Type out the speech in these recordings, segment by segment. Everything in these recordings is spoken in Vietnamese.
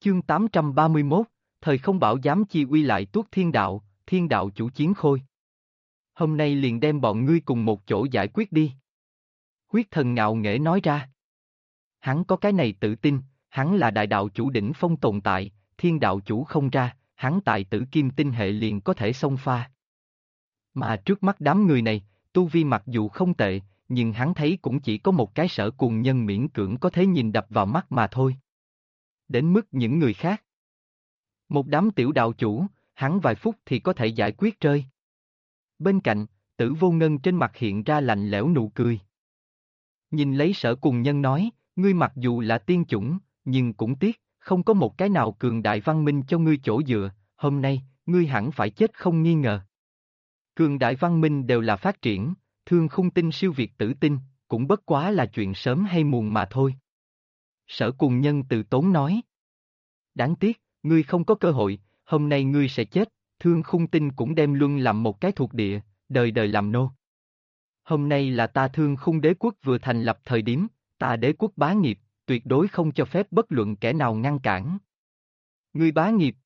Chương 831, thời không bảo dám chi uy lại tuốt thiên đạo chủ chiến khôi. Hôm nay liền đem bọn ngươi cùng một chỗ giải quyết đi. Huyết thần ngạo nghễ nói ra. Hắn có cái này tự tin, hắn là đại đạo chủ đỉnh phong tồn tại, thiên đạo chủ không ra, hắn tại tử kim tinh hệ liền có thể xông pha. Mà trước mắt đám người này, tu vi mặc dù không tệ, nhưng hắn thấy cũng chỉ có một cái Sở Cuồng Nhân miễn cưỡng có thể nhìn đập vào mắt mà thôi. Đến mức những người khác. Một đám tiểu đạo chủ, hắn vài phút thì có thể giải quyết rơi. Bên cạnh, Tử Vô Ngân trên mặt hiện ra lạnh lẽo nụ cười. Nhìn lấy Sở Cuồng Nhân nói, ngươi mặc dù là tiên chủng, nhưng cũng tiếc, không có một cái nào cường đại văn minh cho ngươi chỗ dựa, hôm nay, ngươi hẳn phải chết không nghi ngờ. Cường đại văn minh đều là phát triển, Thương Khung Tinh siêu việt tử tinh, cũng bất quá là chuyện sớm hay muộn mà thôi. Sở Cuồng Nhân từ tốn nói. Đáng tiếc, ngươi không có cơ hội, hôm nay ngươi sẽ chết, Thương Khung Tinh cũng đem luân làm một cái thuộc địa, đời đời làm nô. Hôm nay là ta Thương Khung Đế quốc vừa thành lập thời điểm, ta đế quốc bá nghiệp, tuyệt đối không cho phép bất luận kẻ nào ngăn cản. Ngươi bá nghiệp.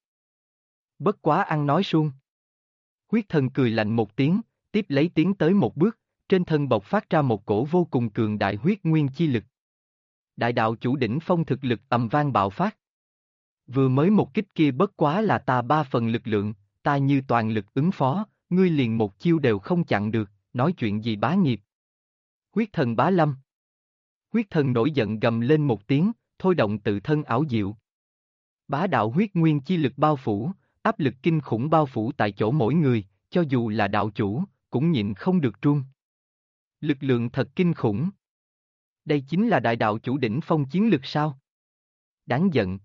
Bất quá ăn nói suông. Huyết thần cười lạnh một tiếng, tiếp lấy tiến tới một bước, trên thân bộc phát ra một cổ vô cùng cường đại huyết nguyên chi lực. Đại đạo chủ đỉnh phong thực lực ầm vang bạo phát. Vừa mới một kích kia bất quá là ta 3 phần lực lượng, ta như toàn lực ứng phó, ngươi liền một chiêu đều không chặn được, nói chuyện gì bá nghiệp. Huyết thần bá lâm. Huyết thần nổi giận gầm lên một tiếng, thôi động tự thân ảo diệu. Bá đạo huyết nguyên chi lực bao phủ, áp lực kinh khủng bao phủ tại chỗ mỗi người, cho dù là đạo chủ, cũng nhịn không được run. Lực lượng thật kinh khủng. Đây chính là đại đạo chủ đỉnh phong chiến lực sao? Đáng giận.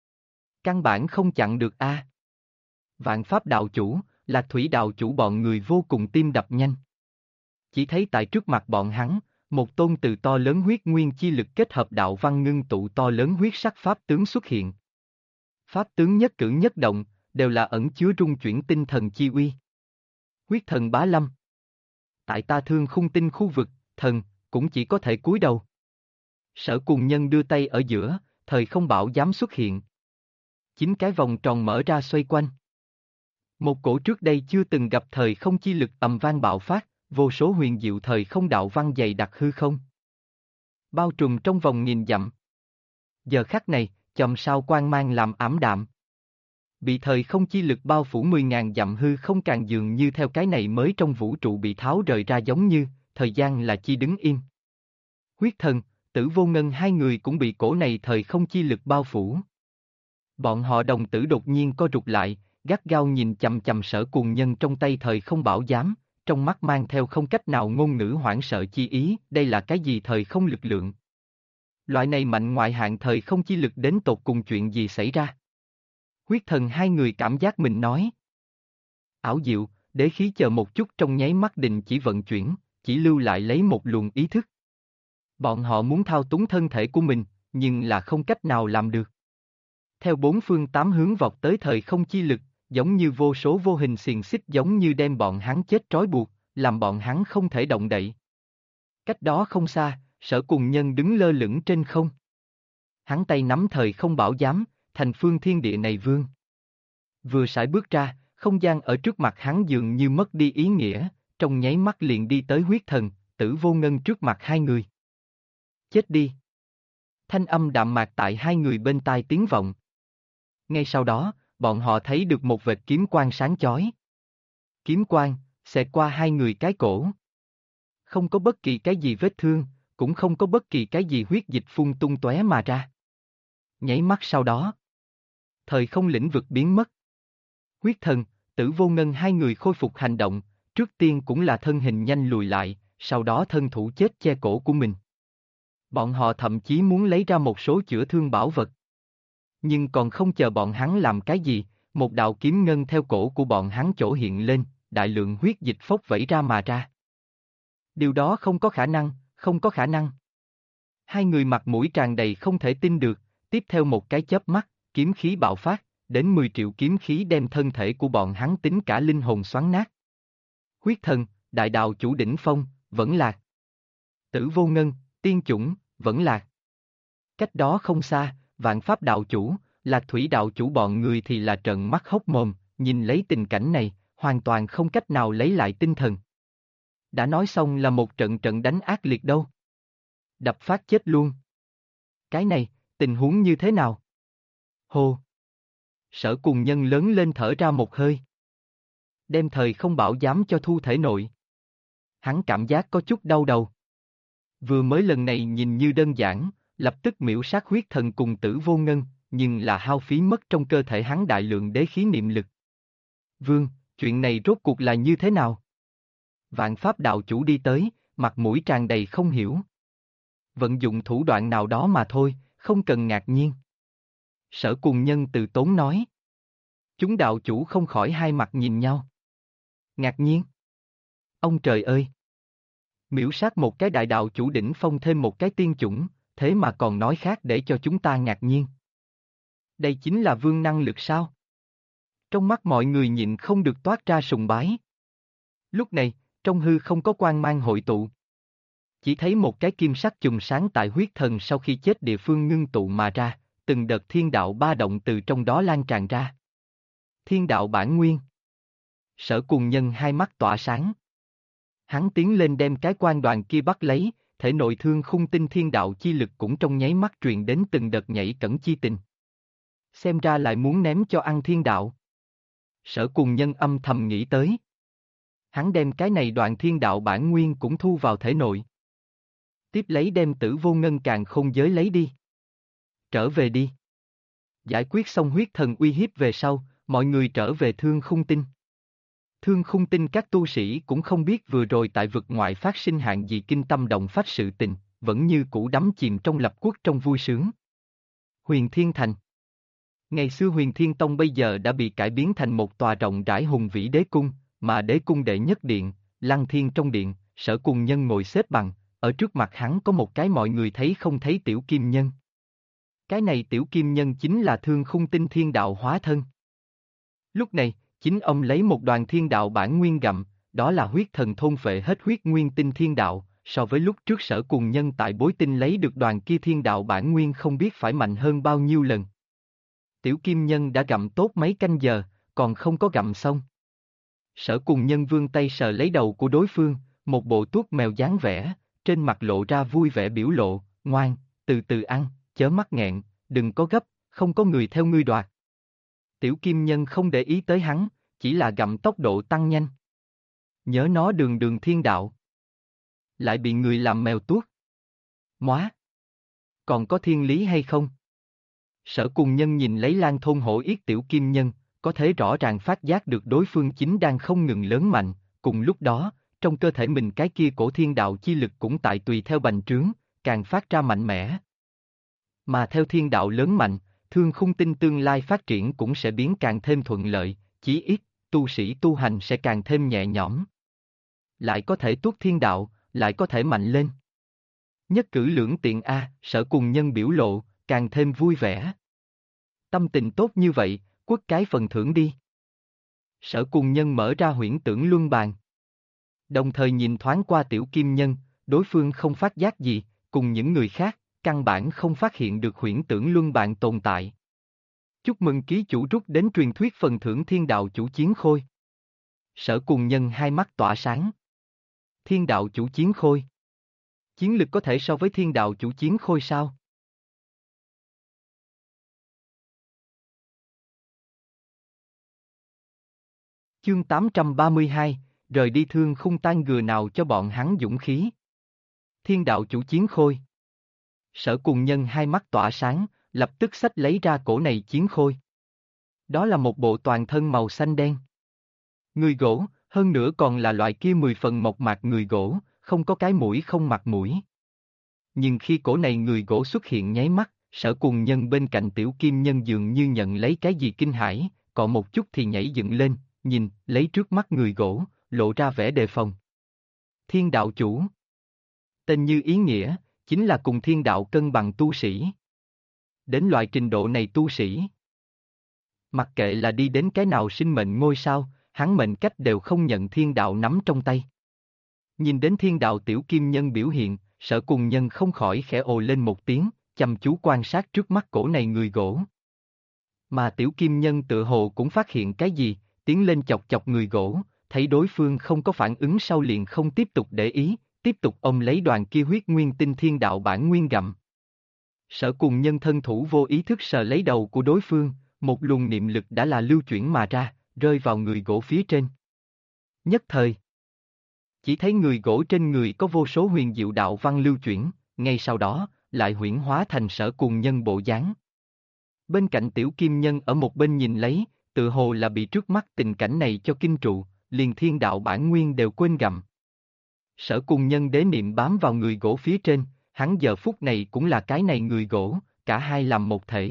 Căn bản không chặn được a. Vạn pháp đạo chủ, Lạc Thủy đạo chủ bọn người vô cùng tim đập nhanh. Chỉ thấy tại trước mặt bọn hắn, một tôn từ to lớn huyết nguyên chi lực kết hợp đạo văn ngưng tụ to lớn huyết sắc pháp tướng xuất hiện. Pháp tướng nhất cử nhất động, đều là ẩn chứa rung chuyển tinh thần chi uy. Huyết thần bá lâm. Tại ta Thương Khung Tinh khu vực, thần, cũng chỉ có thể cúi đầu. Sở Cuồng Nhân đưa tay ở giữa, thời không bảo dám xuất hiện. 9 cái vòng tròn mở ra xoay quanh. Một cổ trước đây chưa từng gặp thời không chi lực ầm vang bạo phát, vô số huyền diệu thời không đạo văn dày đặc hư không. Bao trùm trong vòng nghìn dặm. Giờ khắc này, chòm sao quang mang làm ảm đạm. Bị thời không chi lực bao phủ 10.000 dặm hư không càng dường như theo cái này mới trong vũ trụ bị tháo rời ra giống như, thời gian là chi đứng im. Huyết thần, Tử Vô Ngân hai người cũng bị cổ này thời không chi lực bao phủ. Bọn họ đồng tử đột nhiên co rụt lại, gắt gao nhìn chằm chằm Sở Cuồng Nhân trong tay thời không bảo giám, trong mắt mang theo không cách nào ngôn ngữ hoảng sợ chi ý, đây là cái gì thời không lực lượng? Loại này mạnh ngoại hạng thời không chi lực đến tột cùng chuyện gì xảy ra? Huyết thần hai người cảm giác mình nói. Ảo diệu, đế khí chờ một chút trong nháy mắt đình chỉ vận chuyển, chỉ lưu lại lấy một luồng ý thức. Bọn họ muốn thao túng thân thể của mình, nhưng là không cách nào làm được. Theo 4 phương 8 hướng vọt tới thời không chi lực, giống như vô số vô hình xiềng xích giống như đem bọn hắn chết trói buộc, làm bọn hắn không thể động đậy. Cách đó không xa, Sở Cuồng Nhân đứng lơ lửng trên không. Hắn tay nắm thời không bảo giám, thành phương thiên địa này vương. Vừa sải bước ra, không gian ở trước mặt hắn dường như mất đi ý nghĩa, trong nháy mắt liền đi tới huyết thần, Tử Vô Ngân trước mặt hai người. Chết đi. Thanh âm đạm mạc tại hai người bên tai tiếng vọng. Ngay sau đó, bọn họ thấy được một vệt kiếm quang sáng chói. Kiếm quang, xẹt qua hai người cái cổ. Không có bất kỳ cái gì vết thương, cũng không có bất kỳ cái gì huyết dịch phun tung tóe mà ra. Nháy mắt sau đó, thời không lĩnh vực biến mất. Huyết thần, Tử Vô Ngân hai người khôi phục hành động, trước tiên cũng là thân hình nhanh lùi lại, sau đó thân thủ chết che cổ của mình. Bọn họ thậm chí muốn lấy ra một số chữa thương bảo vật. Nhưng còn không chờ bọn hắn làm cái gì, một đạo kiếm ngân theo cổ của bọn hắn chỗ hiện lên, đại lượng huyết dịch phốc vẩy ra mà ra. Điều đó không có khả năng, không có khả năng. Hai người mặt mũi tràn đầy không thể tin được, tiếp theo một cái chớp mắt, kiếm khí bạo phát, đến 10 triệu kiếm khí đem thân thể của bọn hắn tính cả linh hồn xoắn nát. Huyết thần, đại đạo chủ đỉnh phong, vẫn lạc. Tử Vô Ngân, tiên chủng, vẫn lạc. Cách đó không xa, vạn pháp đạo chủ, Lạc Thủy đạo chủ bọn người thì là trợn mắt hốc mồm, nhìn lấy tình cảnh này, hoàn toàn không cách nào lấy lại tinh thần. Đã nói xong là một trận trận đánh ác liệt đâu. Đập phát chết luôn. Cái này, tình huống như thế nào? Hô! Sở Cùng Nhân lớn lên thở ra một hơi. Đem thời không bảo dám cho thu thể nội. Hắn cảm giác có chút đau đầu. Vừa mới lần này nhìn như đơn giản, lập tức miễu sát huyết thần cùng Tử Vô Ngân, nhưng là hao phí mất trong cơ thể hắn đại lượng đế khí niệm lực. Vương, chuyện này rốt cuộc là như thế nào? Vạn Pháp đạo chủ đi tới, mặt mũi tràn đầy không hiểu. Vận dụng thủ đoạn nào đó mà thôi, không cần ngạc nhiên. Sở Cùng Nhân từ tốn nói. Chúng đạo chủ không khỏi hai mặt nhìn nhau. Ngạc nhiên. Ông trời ơi! Miễu sát một cái đại đạo chủ đỉnh phong thêm một cái tiên chủng, thế mà còn nói khác để cho chúng ta ngạc nhiên. Đây chính là vương năng lực sao? Trong mắt mọi người nhịn không được toát ra sùng bái. Lúc này, trong hư không có quang mang hội tụ. Chỉ thấy một cái kim sắc chùm sáng tại huyết thần sau khi chết địa phương ngưng tụ mà ra, từng đợt thiên đạo ba động từ trong đó lan tràn ra. Thiên đạo bản nguyên. Sở Cùng Nhân hai mắt tỏa sáng. Hắn tiến lên đem cái quan đoàn kia bắt lấy, thể nội thương khung tinh thiên đạo chi lực cũng trong nháy mắt truyền đến từng đợt nhảy cẩn chi tình. Xem ra lại muốn ném cho ăn thiên đạo. Sở Cùng Nhân âm thầm nghĩ tới. Hắn đem cái này đoạn thiên đạo bản nguyên cũng thu vào thể nội. Tiếp lấy đem Tử Vô Ngân càn khôn giới lấy đi. Trở về đi. Giải quyết xong huyết thần uy hiếp về sau, mọi người trở về thương khung tinh. Thương khung tinh các tu sĩ cũng không biết vừa rồi tại vực ngoại phát sinh hạng gì kinh tâm động phách sự tình, vẫn như cũ đắm chìm trong lập quốc trong vui sướng. Huyền Thiên Thành. Ngày xưa Huyền Thiên Tông bây giờ đã bị cải biến thành một tòa rộng rãi hùng vĩ đế cung, mà đế cung đệ nhất điện, Lăng Thiên trong điện, Sở Cùng Nhân ngồi xếp bằng, ở trước mặt hắn có một cái mọi người thấy không thấy tiểu kim nhân. Cái này tiểu kim nhân chính là thương khung tinh thiên đạo hóa thân. Lúc này, chính ông lấy một đoàn thiên đạo bản nguyên gặm, đó là huyết thần thôn phệ hết huyết nguyên tinh thiên đạo, so với lúc trước Sở Cùng Nhân tại bối tinh lấy được đoàn kia thiên đạo bản nguyên không biết phải mạnh hơn bao nhiêu lần. Tiểu kim nhân đã gặm tốt mấy canh giờ, còn không có gặm xong. Sở Cùng Nhân vươn tay sờ lấy đầu của đối phương, một bộ tuốt mèo dáng vẻ, trên mặt lộ ra vui vẻ biểu lộ, ngoan, từ từ ăn, chớ mắc nghẹn, đừng có gấp, không có người theo ngươi đoạt. Tiểu kim nhân không để ý tới hắn, chỉ là gặm tốc độ tăng nhanh. Nhớ nó đường đường thiên đạo. Lại bị người làm mèo tuốt. Móa! Còn có thiên lý hay không? Sở Cùng Nhân nhìn lấy Lan Thôn hổ yết tiểu kim nhân, có thể rõ ràng phát giác được đối phương chính đang không ngừng lớn mạnh, cùng lúc đó, trong cơ thể mình cái kia cổ thiên đạo chi lực cũng tại tùy theo bành trướng, càng phát ra mạnh mẽ. Mà theo thiên đạo lớn mạnh, thương khung tinh tương lai phát triển cũng sẽ biến càng thêm thuận lợi, chí ít, tu sĩ tu hành sẽ càng thêm nhẹ nhõm. Lại có thể tuốt thiên đạo, lại có thể mạnh lên. Nhất cử lưỡng tiện a, Sở Cùng Nhân biểu lộ, càng thêm vui vẻ. Tâm tình tốt như vậy, quất cái phần thưởng đi. Sở Cùng Nhân mở ra huyễn tưởng luân bàn. Đồng thời nhìn thoáng qua tiểu kim nhân, đối phương không phát giác gì, cùng những người khác, căn bản không phát hiện được huyễn tưởng luân bàn tồn tại. Chúc mừng ký chủ rút đến truyền thuyết phần thưởng thiên đạo chủ chiến khôi. Sở Cùng Nhân hai mắt tỏa sáng. Thiên đạo chủ chiến khôi. Chiến lực có thể so với thiên đạo chủ chiến khôi sao? Chương 832, rời đi thương khung tan gừa nào cho bọn hắn dũng khí. Thiên đạo chủ chiến khôi. Sở Cùng Nhân hai mắt tỏa sáng, lập tức xách lấy ra cổ này chiến khôi. Đó là một bộ toàn thân màu xanh đen. Người gỗ, hơn nữa còn là loại kia 10 phần mộc mạc người gỗ, không có cái mũi không mặt mũi. Nhưng khi cổ này người gỗ xuất hiện nháy mắt, Sở Cùng Nhân bên cạnh tiểu kim nhân dường như nhận lấy cái gì kinh hãi, còn một chút thì nhảy dựng lên, nhìn, lấy trước mắt người gỗ, lộ ra vẻ đề phòng. Thiên đạo chủ. Tên như ý nghĩa, chính là cùng thiên đạo cân bằng tu sĩ. Đến loại trình độ này tu sĩ. Mặc kệ là đi đến cái nào sinh mệnh ngôi sao, hắn mệnh cách đều không nhận thiên đạo nắm trong tay. Nhìn đến thiên đạo tiểu kim nhân biểu hiện, Sở Cùng Nhân không khỏi khẽ ồ lên một tiếng, chăm chú quan sát trước mắt cổ này người gỗ. Mà Tiểu Kim Nhân tự hồ cũng phát hiện cái gì, tiến lên chọc chọc người gỗ, thấy đối phương không có phản ứng sau liền không tiếp tục để ý, tiếp tục ôm lấy đoàn kia huyết nguyên tinh thiên đạo bản nguyên gặm. Sở Cùng Nhân thân thủ vô ý thức sờ lấy đầu của đối phương, một luồng niệm lực đã là lưu chuyển mà ra, rơi vào người gỗ phía trên. Nhất thời, chỉ thấy người gỗ trên người có vô số huyền diệu đạo văn lưu chuyển, ngay sau đó, lại huyễn hóa thành Sở Cùng Nhân bộ dáng. Bên cạnh Tiểu Kim Nhân ở một bên nhìn lấy, tự hồ là bị trước mắt tình cảnh này cho kinh trụ, liền thiên đạo bản nguyên đều quên gặm. Sở Cùng Nhân đế niệm bám vào người gỗ phía trên, hắn giờ phút này cũng là cái này người gỗ, cả hai làm một thể.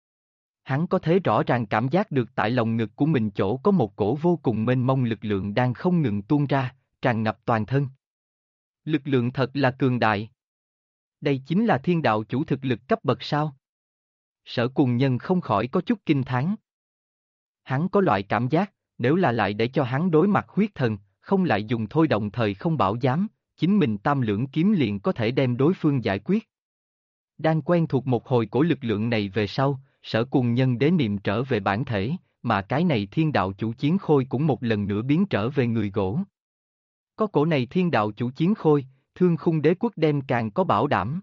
Hắn có thể rõ ràng cảm giác được tại lòng ngực của mình chỗ có một cổ vô cùng mênh mông lực lượng đang không ngừng tuôn ra, tràn ngập toàn thân. Lực lượng thật là cường đại. Đây chính là thiên đạo chủ thực lực cấp bậc sao? Sở Cùng Nhân không khỏi có chút kinh thán. Hắn có loại cảm giác, nếu là lại để cho hắn đối mặt huyết thần, không lại dùng thôi động thời không bảo giám, chính mình tam lưỡng kiếm liền có thể đem đối phương giải quyết. Đang quen thuộc một hồi cổ lực lượng này về sau, Sở Cùng Nhân đế niệm trở về bản thể, mà cái này thiên đạo chủ chiến khôi cũng một lần nữa biến trở về người gỗ. Có cổ này thiên đạo chủ chiến khôi, Thương Khung Đế Quốc đem càng có bảo đảm.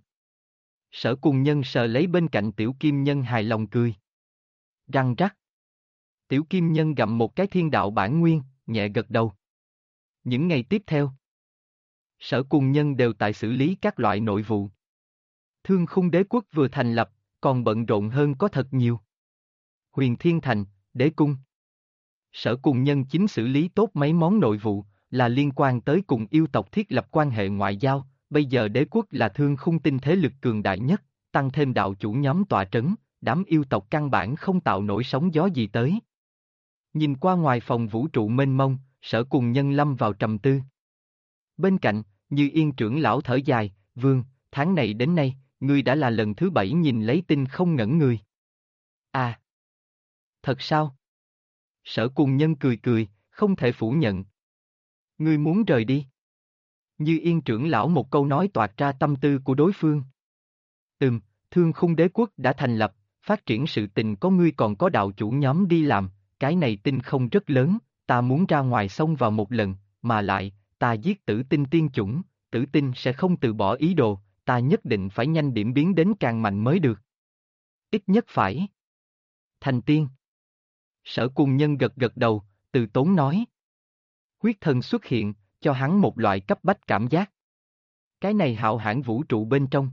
Sở Cùng Nhân sờ lấy bên cạnh Tiểu Kim Nhân hài lòng cười. Răng rắc. Tiểu Kim Nhân gặm một cái thiên đạo bản nguyên, nhẹ gật đầu. Những ngày tiếp theo, Sở Cùng Nhân đều tại xử lý các loại nội vụ. Thương Khung Đế Quốc vừa thành lập, còn bận rộn hơn có thật nhiều. Huyền Thiên Thành, Đế Cung. Sở Cùng Nhân chính xử lý tốt mấy món nội vụ, là liên quan tới cùng yêu tộc thiết lập quan hệ ngoại giao, bây giờ đế quốc là Thương Khung tinh thế lực cường đại nhất, tăng thêm đạo chủ nhóm tọa trấn, đám yêu tộc căn bản không tạo nổi sóng gió gì tới. Nhìn qua ngoài phòng vũ trụ mênh mông, Sở Cùng Nhân lâm vào trầm tư. Bên cạnh, Như Yên trưởng lão thở dài, Vương, tháng này đến nay, ngươi đã là lần thứ 7 nhìn lấy tinh không ngẩn người. À! Thật sao? Sở Cùng Nhân cười cười, không thể phủ nhận. Ngươi muốn rời đi. Như Yên trưởng lão một câu nói toạc ra tâm tư của đối phương. Thương Khung Đế Quốc đã thành lập, phát triển sự tình có ngươi còn có đạo chủ nhóm đi làm, cái này tinh không rất lớn, ta muốn ra ngoài xông vào một lần, mà lại, ta giết Tử Tinh tiên chủng, Tử Tinh sẽ không từ bỏ ý đồ, ta nhất định phải nhanh điểm biến đến càng mạnh mới được. Ít nhất phải thành tiên. Sở Cùng Nhân gật gật đầu, từ tốn nói. Huyết thần xuất hiện, cho hắn một loại cấp bách cảm giác. Cái này hạo hãn vũ trụ bên trong.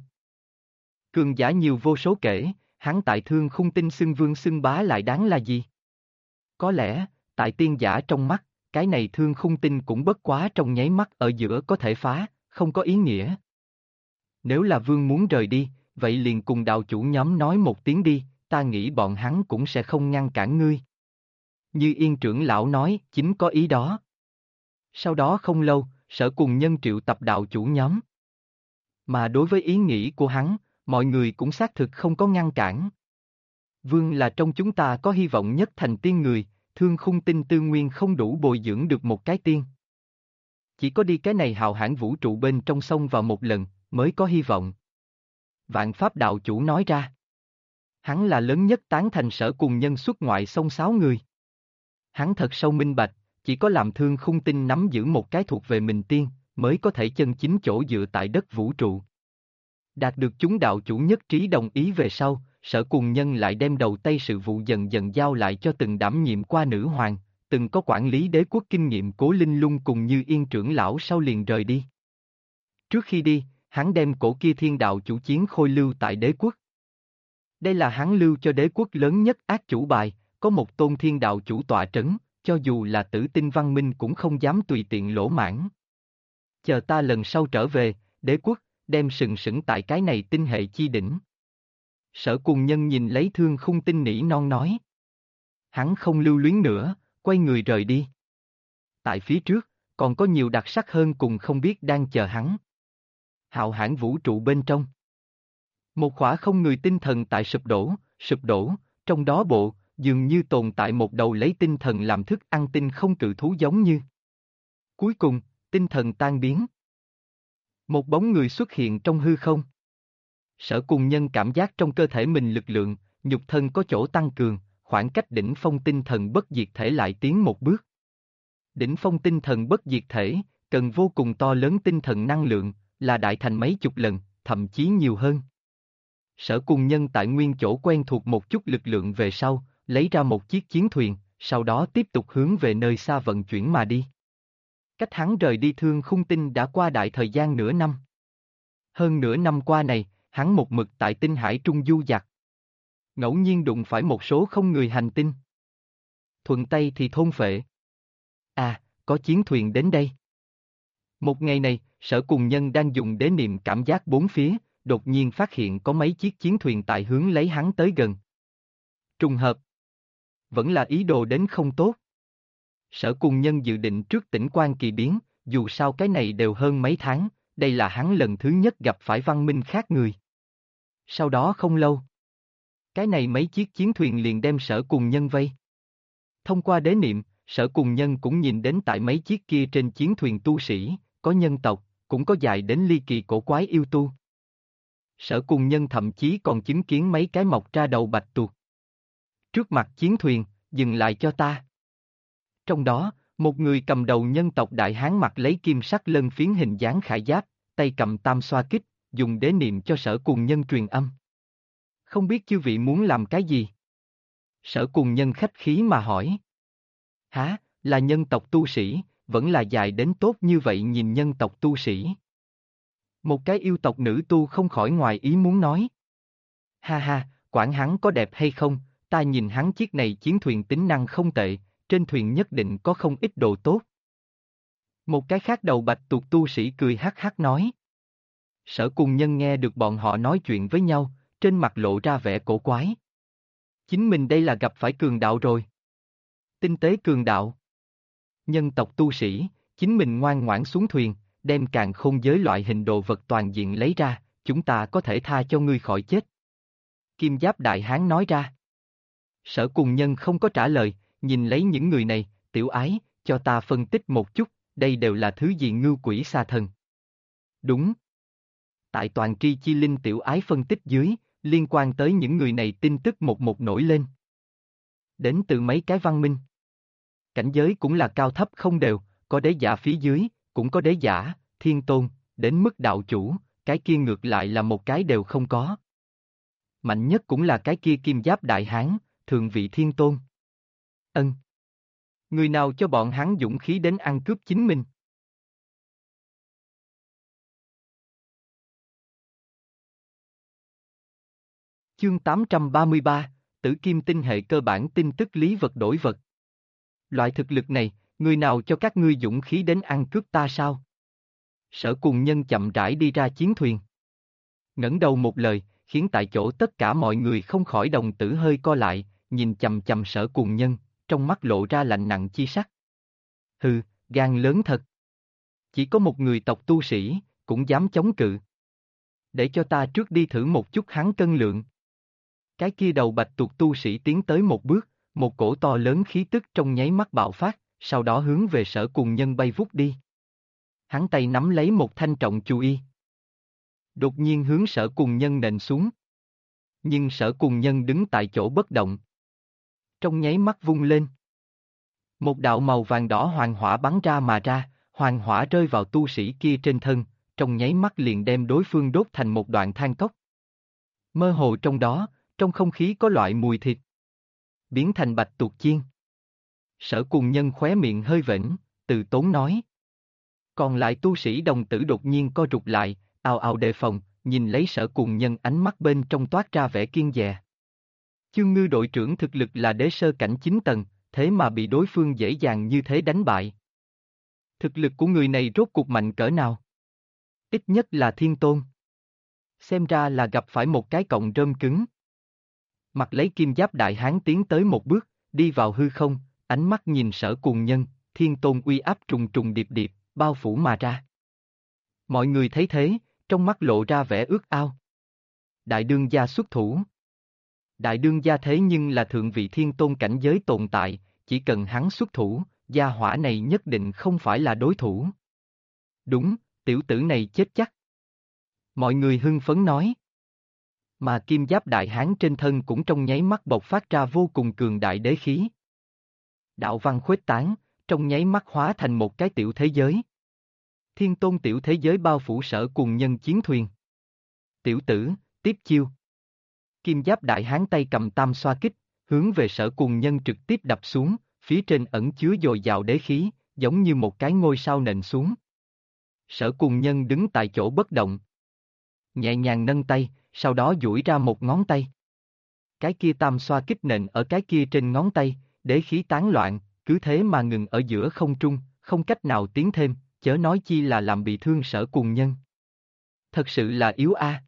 Cường giả nhiều vô số kể, hắn tại Thương Khung tinh xưng vương xưng bá lại đáng là gì? Có lẽ, tại tiên giả trong mắt, cái này Thương Khung tinh cũng bất quá trong nháy mắt ở giữa có thể phá, không có ý nghĩa. Nếu là vương muốn rời đi, vậy liền cùng đạo chủ nhóm nói một tiếng đi, ta nghĩ bọn hắn cũng sẽ không ngăn cản ngươi. Như Yên trưởng lão nói, chính có ý đó. Sau đó không lâu, Sở Cùng Nhân triệu tập đạo chủ nhóm. Mà đối với ý nghĩ của hắn, mọi người cũng xác thực không có ngăn cản. Vương là trong chúng ta có hy vọng nhất thành tiên người, Thương Khung tinh tư nguyên không đủ bồi dưỡng được một cái tiên. Chỉ có đi cái này hào hãn vũ trụ bên trong sông vào một lần, mới có hy vọng. Vạn Pháp đạo chủ nói ra. Hắn là lớn nhất tán thành Sở Cùng Nhân xuất ngoại xông 6 người. Hắn thật sâu minh bạch, chỉ có làm Thương Khung tinh nắm giữ một cái thuộc về mình tiên, mới có thể chân chính chỗ dựa tại đất vũ trụ. Đạt được chúng đạo chủ nhất trí đồng ý về sau, Sở Cùng Nhân lại đem đầu tay sự vụ dần dần giao lại cho từng đảm nhiệm qua nữ hoàng, từng có quản lý đế quốc kinh nghiệm Cố Linh Lung cùng Như Yên trưởng lão sau liền rời đi. Trước khi đi, hắn đem cổ kia thiên đạo chủ chiến khôi lưu tại đế quốc. Đây là hắn lưu cho đế quốc lớn nhất ác chủ bài, có một tôn thiên đạo chủ tọa trấn, cho dù là Tử Tinh văn minh cũng không dám tùy tiện lỗ mãn. Chờ ta lần sau trở về, đế quốc, đem sừng sững tại cái này tinh hệ chi đỉnh. Sở Cùng Nhân nhìn lấy Thương Khung tinh nỉ non nói. Hắn không lưu luyến nữa, quay người rời đi. Tại phía trước, còn có nhiều đặc sắc hơn cùng không biết đang chờ hắn. Hạo hãn vũ trụ bên trong. Một khỏa không người tinh thần tại sụp đổ, trong đó bộ, dường như tồn tại một đầu lấy tinh thần làm thức ăn tinh không cự thú giống như. Cuối cùng, tinh thần tan biến. Một bóng người xuất hiện trong hư không. Sở Cùng Nhân cảm giác trong cơ thể mình lực lượng, nhục thân có chỗ tăng cường, khoảng cách đỉnh phong tinh thần bất diệt thể lại tiến một bước. Đỉnh phong tinh thần bất diệt thể, cần vô cùng to lớn tinh thần năng lượng, là đại thành mấy chục lần, thậm chí nhiều hơn. Sở Cùng Nhân tại nguyên chỗ quen thuộc một chút lực lượng về sau, lấy ra một chiếc chiến thuyền, sau đó tiếp tục hướng về nơi xa vận chuyển mà đi. Cách hắn rời đi Thương Khung Tinh đã qua đại thời gian nửa năm. Hơn nửa năm qua này, hắn một mực tại tinh hải trung du dặc. Ngẫu nhiên đụng phải một số không người hành tinh. Thuận tay thì thôn phệ. À, có chiến thuyền đến đây. Một ngày này, Sở Cùng Nhân đang dùng đế niệm cảm giác bốn phía, đột nhiên phát hiện có mấy chiếc chiến thuyền tại hướng lấy hắn tới gần. Trùng hợp. Vẫn là ý đồ đến không tốt. Sở Cùng Nhân dự định trước tỉnh quan kỳ biến, dù sao cái này đều hơn mấy tháng, đây là hắn lần thứ nhất gặp phải văn minh khác người. Sau đó không lâu, cái này mấy chiếc chiến thuyền liền đem Sở Cùng Nhân vây. Thông qua đế niệm, Sở Cùng Nhân cũng nhìn đến tại mấy chiếc kia trên chiến thuyền tu sĩ, có nhân tộc, cũng có dài đến ly kỳ cổ quái yêu tu. Sở Cùng Nhân thậm chí còn chứng kiến mấy cái mọc ra đầu bạch tuộc. Trước mặt chiến thuyền, dừng lại cho ta. Trong đó, một người cầm đầu nhân tộc đại hán mặc lấy kim sắc lân phiến hình dáng khải giáp, tay cầm tam xoa kích, dùng đế niệm cho Sở Cùng Nhân truyền âm. Không biết chư vị muốn làm cái gì? Sở Cùng Nhân khách khí mà hỏi. Hả, là nhân tộc tu sĩ, vẫn là dài đến tốt như vậy nhìn nhân tộc tu sĩ. Một cái yêu tộc nữ tu không khỏi ngoài ý muốn nói. Ha ha, quản hắn có đẹp hay không, ta nhìn hắn chiếc này chiến thuyền tính năng không tệ, trên thuyền nhất định có không ít đồ tốt. Một cái khác đầu bạch tuộc tu sĩ cười hắc hắc nói. Sở Cùng Nhân nghe được bọn họ nói chuyện với nhau, trên mặt lộ ra vẻ cổ quái. Chính mình đây là gặp phải cường đạo rồi. Tinh tế cường đạo. Nhân tộc tu sĩ, chính mình ngoan ngoãn xuống thuyền, đem càn khôn giới loại hình đồ vật toàn diện lấy ra, chúng ta có thể tha cho ngươi khỏi chết. Kim Giáp Đại Hán nói ra. Sở Cùng Nhân không có trả lời, nhìn lấy những người này, tiểu ái, cho ta phân tích một chút, đây đều là thứ gì ngưu quỷ xa thần. Đúng. Tại toàn tri chi linh tiểu ái phân tích dưới, liên quan tới những người này tin tức một một nổi lên. Đến từ mấy cái văn minh. Cảnh giới cũng là cao thấp không đều, có đế giả phía dưới, cũng có đế giả, thiên tôn, đến mức đạo chủ, cái kia ngược lại là một cái đều không có. Mạnh nhất cũng là cái kia Kim Giáp Đại Hán, thượng vị thiên tôn. Ân. Người nào cho bọn hắn dũng khí đến ăn cướp chính mình? Chương 833, Tử Kim Tinh hệ cơ bản tin tức lý vật đổi vật. Loại thực lực này, người nào cho các ngươi dũng khí đến ăn cướp ta sao? Sở Cùng Nhân chậm rãi đi ra chiến thuyền. Ngẩng đầu một lời, khiến tại chỗ tất cả mọi người không khỏi đồng tử hơi co lại, nhìn chằm chằm Sở Cùng Nhân, trong mắt lộ ra lạnh nặng chi sắc. Hừ, gan lớn thật. Chỉ có một người tộc tu sĩ, cũng dám chống cự. Để cho ta trước đi thử một chút hắn cân lượng. Cái kia đầu bạch tuộc tu sĩ tiến tới một bước, một cổ to lớn khí tức trong nháy mắt bạo phát, sau đó hướng về Sở Cùng Nhân bay vút đi. Hắn tay nắm lấy một thanh trọng chu y. Đột nhiên hướng Sở Cùng Nhân nện xuống. Nhưng Sở Cùng Nhân đứng tại chỗ bất động. Trong nháy mắt vung lên. Một đạo màu vàng đỏ hoàng hỏa bắn ra mà ra, hoàng hỏa rơi vào tu sĩ kia trên thân, trong nháy mắt liền đem đối phương đốt thành một đoạn than cốc. Mơ hồ trong đó, trong không khí có loại mùi thịt. Biến thành bạch tuộc chiên. Sở Cùng Nhân khóe miệng hơi vểnh, từ tốn nói. Còn lại tu sĩ đồng tử đột nhiên co rụt lại, ào ào đề phòng, nhìn lấy Sở Cùng Nhân ánh mắt bên trong toát ra vẻ kiêng dè. Chương Ngư đội trưởng thực lực là đế sơ cảnh 9 tầng, thế mà bị đối phương dễ dàng như thế đánh bại. Thực lực của người này rốt cuộc mạnh cỡ nào? Ít nhất là thiên tôn. Xem ra là gặp phải một cái cọng rơm cứng. Mặc lấy Kim Giáp Đại Hán tiến tới một bước, đi vào hư không, ánh mắt nhìn Sở Cùng Nhân, thiên tôn uy áp trùng trùng điệp điệp, bao phủ mà ra. Mọi người thấy thế, trong mắt lộ ra vẻ ước ao. Đại đương gia xuất thủ. Đại đương gia thế nhưng là thượng vị thiên tôn cảnh giới tồn tại, chỉ cần hắn xuất thủ, gia hỏa này nhất định không phải là đối thủ. Đúng, tiểu tử này chết chắc. Mọi người hưng phấn nói. Mà kim giáp đại hán trên thân cũng trong nháy mắt bộc phát ra vô cùng cường đại đế khí. Đạo văn khuếch tán, trong nháy mắt hóa thành một cái tiểu thế giới. Thiên tôn tiểu thế giới bao phủ Sở Cùng Nhân chiến thuyền. Tiểu tử, tiếp chiêu. Kim giáp đại hán tay cầm tam xoa kích, hướng về Sở Cùng Nhân trực tiếp đập xuống, phía trên ẩn chứa dồi dào đế khí, giống như một cái ngôi sao nện xuống. Sở Cùng Nhân đứng tại chỗ bất động. Nhẹ nhàng nâng tay, sau đó duỗi ra một ngón tay. Cái kia tam xoa kích nện ở cái kia trên ngón tay, đế khí tán loạn, cứ thế mà ngừng ở giữa không trung, không cách nào tiến thêm, chớ nói chi là làm bị thương Sở Cùng Nhân. Thật sự là yếu a.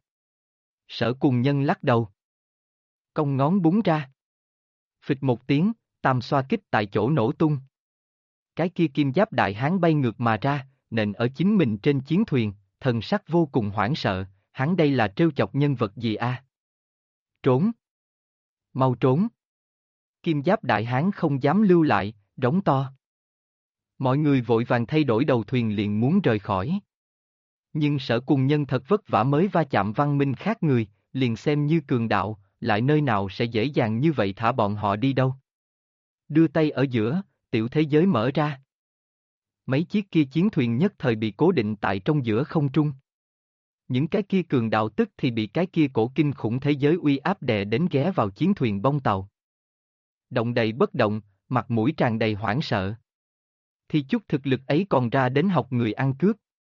Sở Cùng Nhân lắc đầu. Cong ngón búng ra. Phịch một tiếng, tam xoa kích tại chỗ nổ tung. Cái kia kim giáp đại hán bay ngược mà ra, nện ở chính mình trên chiến thuyền, thần sắc vô cùng hoảng sợ, hắn đây là trêu chọc nhân vật gì a? Trốn! Mau trốn! Kim giáp đại hán không dám lưu lại, rống to. Mọi người vội vàng thay đổi đầu thuyền liền muốn rời khỏi. Nhưng Sở Cùng Nhân thật vất vả mới va chạm văn minh khác người, liền xem như cường đạo, lại nơi nào sẽ dễ dàng như vậy thả bọn họ đi đâu. Đưa tay ở giữa, tiểu thế giới mở ra. Mấy chiếc kia chiến thuyền nhất thời bị cố định tại trong giữa không trung. Những cái kia cường đạo tức thì bị cái kia cổ kinh khủng thế giới uy áp đè đến ghé vào chiến thuyền bong tàu. Động đậy bất động, mặt mũi tràn đầy hoảng sợ. Thì chút thực lực ấy còn ra đến học người ăn cướp.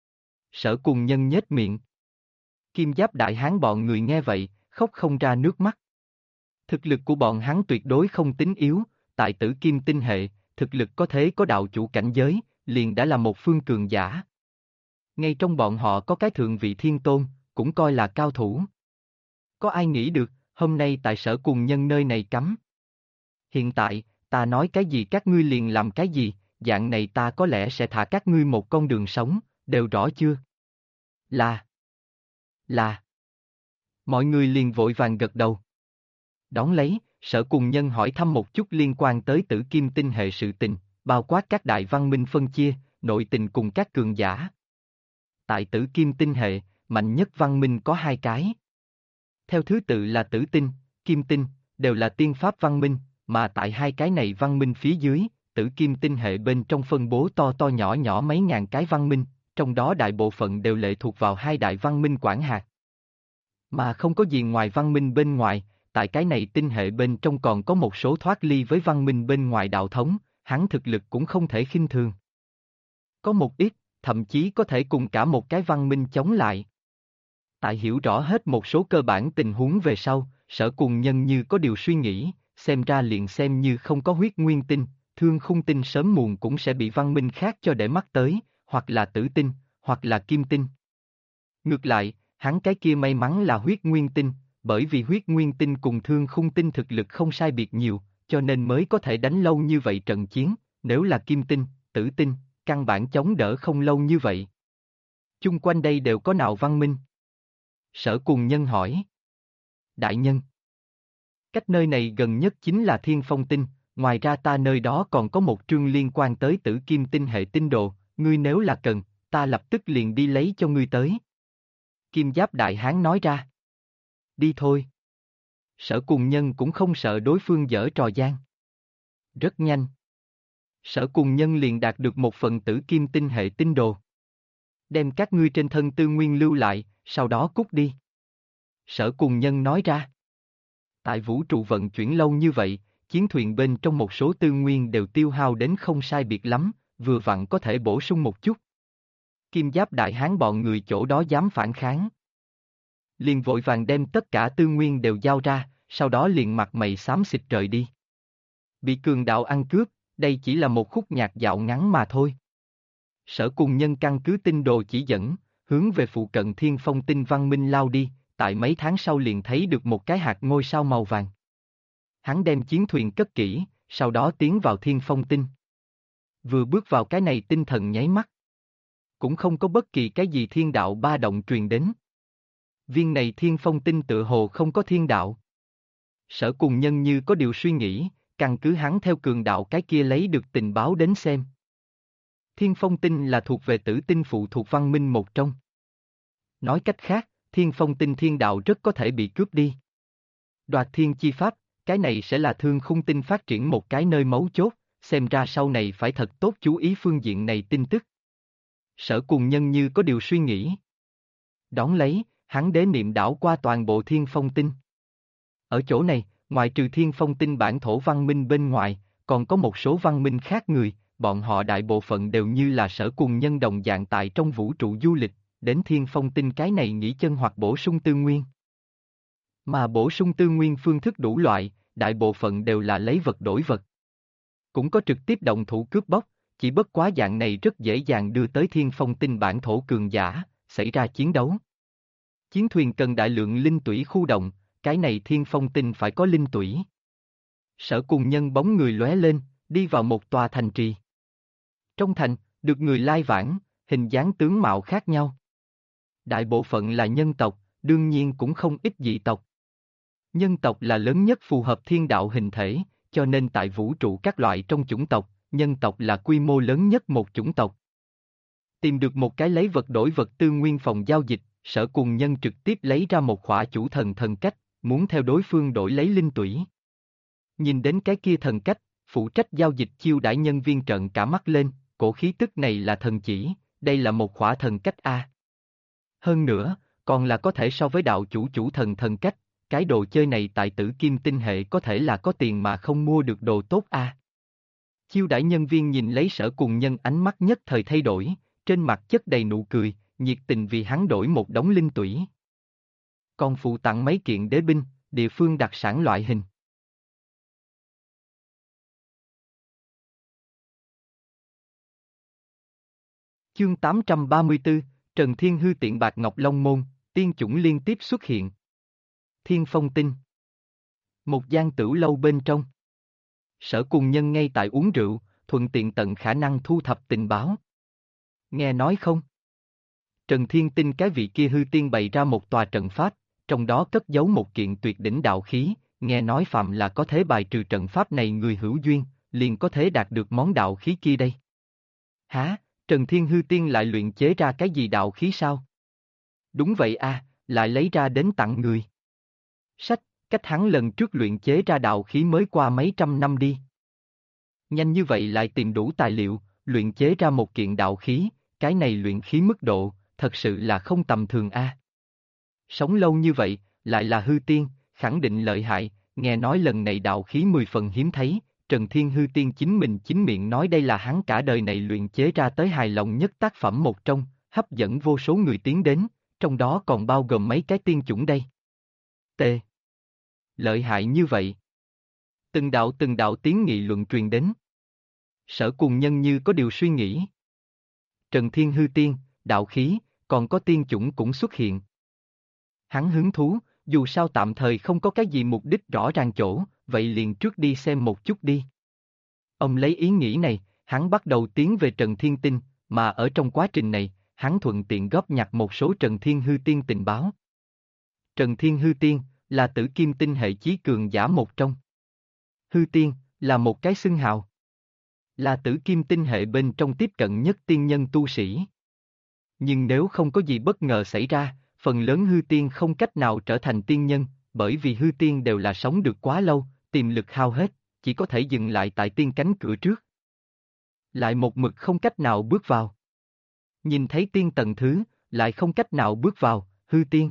Sở Cùng Nhân nhếch miệng. Kim giáp đại hán bọn người nghe vậy, khóc không ra nước mắt. Thực lực của bọn hắn tuyệt đối không tính yếu, tại Tử Kim tinh hệ, thực lực có thế có đạo chủ cảnh giới, liền đã là một phương cường giả. Ngay trong bọn họ có cái thượng vị thiên tôn, cũng coi là cao thủ. Có ai nghĩ được, hôm nay tại Sở Cùng Nhân nơi này cấm. Hiện tại, ta nói cái gì các ngươi liền làm cái gì, dạng này ta có lẽ sẽ thả các ngươi một con đường sống, đều rõ chưa? Là. Mọi người liền vội vàng gật đầu. Đón lấy, Sở Cùng Nhân hỏi thăm một chút liên quan tới Tử Kim tinh hệ sự tình, bao quát các đại văn minh phân chia, nội tình cùng các cường giả. Tại Tử Kim tinh hệ, mạnh nhất văn minh có hai cái. Theo thứ tự là Tử Tinh, Kim Tinh, đều là tiên pháp văn minh, mà tại hai cái này văn minh phía dưới, Tử Kim tinh hệ bên trong phân bố to to nhỏ nhỏ mấy ngàn cái văn minh, trong đó đại bộ phận đều lệ thuộc vào hai đại văn minh quản hạt. Mà không có gì ngoài văn minh bên ngoài, tại cái này tinh hệ bên trong còn có một số thoát ly với văn minh bên ngoài đạo thống, hắn thực lực cũng không thể khinh thường. Có một ít, thậm chí có thể cùng cả một cái văn minh chống lại. Tại hiểu rõ hết một số cơ bản tình huống về sau, Sở Cùng Nhân như có điều suy nghĩ, xem ra liền xem như không có huyết nguyên tinh, thương khung tinh sớm muộn cũng sẽ bị văn minh khác cho để mắt tới, hoặc là tử tinh, hoặc là kim tinh. Ngược lại, hắn cái kia may mắn là huyết nguyên tinh, bởi vì huyết nguyên tinh cùng thương khung tinh thực lực không sai biệt nhiều, cho nên mới có thể đánh lâu như vậy trận chiến, nếu là kim tinh, tử tinh, căn bản chống đỡ không lâu như vậy. Chung quanh đây đều có nào văn minh? Sở Cùng Nhân hỏi. Đại nhân. Cách nơi này gần nhất chính là Thiên Phong tinh, ngoài ra ta nơi đó còn có một chương liên quan tới Tử Kim tinh hệ tinh đồ, ngươi nếu là cần, ta lập tức liền đi lấy cho ngươi tới. Kim Giáp Đại Hán nói ra. Đi thôi. Sở Cùng Nhân cũng không sợ đối phương giở trò gian. Rất nhanh. Sở Cùng Nhân liền đạt được một phần Tử Kim tinh hệ tinh đồ. Đem các ngươi trên thân tư nguyên lưu lại, sau đó cút đi. Sở Cùng Nhân nói ra. Tại vũ trụ vận chuyển lâu như vậy, chiến thuyền bên trong một số tư nguyên đều tiêu hao đến không sai biệt lắm, vừa vặn có thể bổ sung một chút. Kim Giáp Đại Hán bọn người chỗ đó dám phản kháng. Liền vội vàng đem tất cả tư nguyên đều giao ra, sau đó liền mặt mày xám xịt rời đi. Bị cường đạo ăn cướp, đây chỉ là một khúc nhạc dạo ngắn mà thôi. Sở Cùng Nhân căn cứ tinh đồ chỉ dẫn, hướng về phụ cận Thiên Phong tinh văn minh lao đi, tại mấy tháng sau liền thấy được một cái hạt ngôi sao màu vàng. Hắn đem chiến thuyền cất kỹ, sau đó tiến vào Thiên Phong tinh. Vừa bước vào cái này tinh thần nháy mắt. Cũng không có bất kỳ cái gì thiên đạo ba động truyền đến. Viên này Thiên Phong tinh tựa hồ không có thiên đạo. Sở Cùng Nhân như có điều suy nghĩ, căn cứ hắn theo cường đạo cái kia lấy được tình báo đến xem. Thiên Phong tinh là thuộc về Tử Tinh phụ thuộc văn minh một trong. Nói cách khác, Thiên Phong Tinh thiên đạo rất có thể bị cướp đi. Đoạt thiên chi pháp, cái này sẽ là Thương Khung Tinh phát triển một cái nơi mấu chốt, xem ra sau này phải thật tốt chú ý phương diện này tin tức. Sở Cùng Nhân như có điều suy nghĩ. Đón lấy, hắn đế niệm đảo qua toàn bộ Thiên Phong Tinh. Ở chỗ này, ngoài trừ Thiên Phong Tinh bản thổ văn minh bên ngoài, còn có một số văn minh khác người, bọn họ đại bộ phận đều như là Sở Cùng Nhân đồng dạng tại trong vũ trụ du lịch, đến Thiên Phong Tinh cái này nghỉ chân hoặc bổ sung tư nguyên. Mà bổ sung tư nguyên phương thức đủ loại, đại bộ phận đều là lấy vật đổi vật. Cũng có trực tiếp động thủ cướp bóc, chỉ bất quá dạng này rất dễ dàng đưa tới Thiên Phong Tinh bản thổ cường giả, xảy ra chiến đấu. Chiến thuyền cần đại lượng linh tủy khu động, cái này Thiên Phong Tinh phải có linh tủy. Sở Cùng Nhân bóng người lóe lên, đi vào một tòa thành trì. Trong thành, được người lai vãng, hình dáng tướng mạo khác nhau. Đại bộ phận là nhân tộc, đương nhiên cũng không ít dị tộc. Nhân tộc là lớn nhất phù hợp thiên đạo hình thể, cho nên tại vũ trụ các loại trong chủng tộc, nhân tộc là quy mô lớn nhất một chủng tộc. Tìm được một cái lấy vật đổi vật tư nguyên phòng giao dịch, Sở Cùng Nhân trực tiếp lấy ra một khỏa chủ thần thần cách, muốn theo đối phương đổi lấy linh tủy. Nhìn đến cái kia thần cách, phụ trách giao dịch chiêu đãi nhân viên trợn cả mắt lên, cổ khí tức này là thần chỉ, đây là một khỏa thần cách A. Hơn nữa, còn là có thể so với đạo chủ thần thần cách, cái đồ chơi này tại Tử Kim Tinh hệ có thể là có tiền mà không mua được đồ tốt A. Chiêu đãi nhân viên nhìn lấy Sở Cùng Nhân ánh mắt nhất thời thay đổi, trên mặt chất đầy nụ cười, nhiệt tình vì hắn đổi một đống linh tủy. Còn phụ tặng mấy kiện đế binh, địa phương đặc sản loại hình. Chương 834, Trần Thiên Hư tiện Bạc Ngọc Long Môn, tiên chủng liên tiếp xuất hiện. Thiên Phong Tinh. Một gian tửu lâu bên trong. Sở Cùng Nhân ngay tại uống rượu, thuận tiện tận khả năng thu thập tình báo. Nghe nói không? Trần Thiên Tinh cái vị kia hư tiên bày ra một tòa trận pháp, trong đó cất giấu một kiện tuyệt đỉnh đạo khí, nghe nói phạm là có thể bài trừ trận pháp này người hữu duyên, liền có thể đạt được món đạo khí kia đây. Hả? Trần Thiên Hư Tiên lại luyện chế ra cái gì đạo khí sao? Đúng vậy a, lại lấy ra đến tặng người. Sách, cách hắn lần trước luyện chế ra đạo khí mới qua mấy trăm năm đi. Nhanh như vậy lại tìm đủ tài liệu, luyện chế ra một kiện đạo khí, cái này luyện khí mức độ, thật sự là không tầm thường a. Sống lâu như vậy, lại là hư tiên, khẳng định lợi hại, nghe nói lần này đạo khí 10 phần hiếm thấy, Trần Thiên Hư Tiên chính miệng nói đây là hắn cả đời này luyện chế ra tới hài lòng nhất tác phẩm một trong, hấp dẫn vô số người tiến đến, trong đó còn bao gồm mấy cái tiên chủng đây. T. Lợi hại như vậy. Từng đạo tiếng nghị luận truyền đến. Sở Cùng Nhân như có điều suy nghĩ. Trần Thiên Hư Tiên, đạo khí, còn có tiên chủng cũng xuất hiện. Hắn hứng thú, dù sao tạm thời không có cái gì mục đích rõ ràng chỗ, vậy liền trước đi xem một chút đi. Ông lấy ý nghĩ này, hắn bắt đầu tiến về Trần Thiên Tinh, mà ở trong quá trình này, hắn thuận tiện góp nhặt một số Trần Thiên Hư Tiên tình báo. Trần Thiên Hư Tiên là Tử Kim Tinh hệ chí cường giả một trong. Hư Tiên là một cái xưng hào. Là Tử Kim Tinh hệ bên trong tiếp cận nhất tiên nhân tu sĩ. Nhưng nếu không có gì bất ngờ xảy ra, phần lớn hư tiên không cách nào trở thành tiên nhân, bởi vì hư tiên đều là sống được quá lâu, tiềm lực hao hết, chỉ có thể dừng lại tại tiên cánh cửa trước. Lại một mực không cách nào bước vào. Nhìn thấy tiên tầng thứ, lại không cách nào bước vào, hư tiên.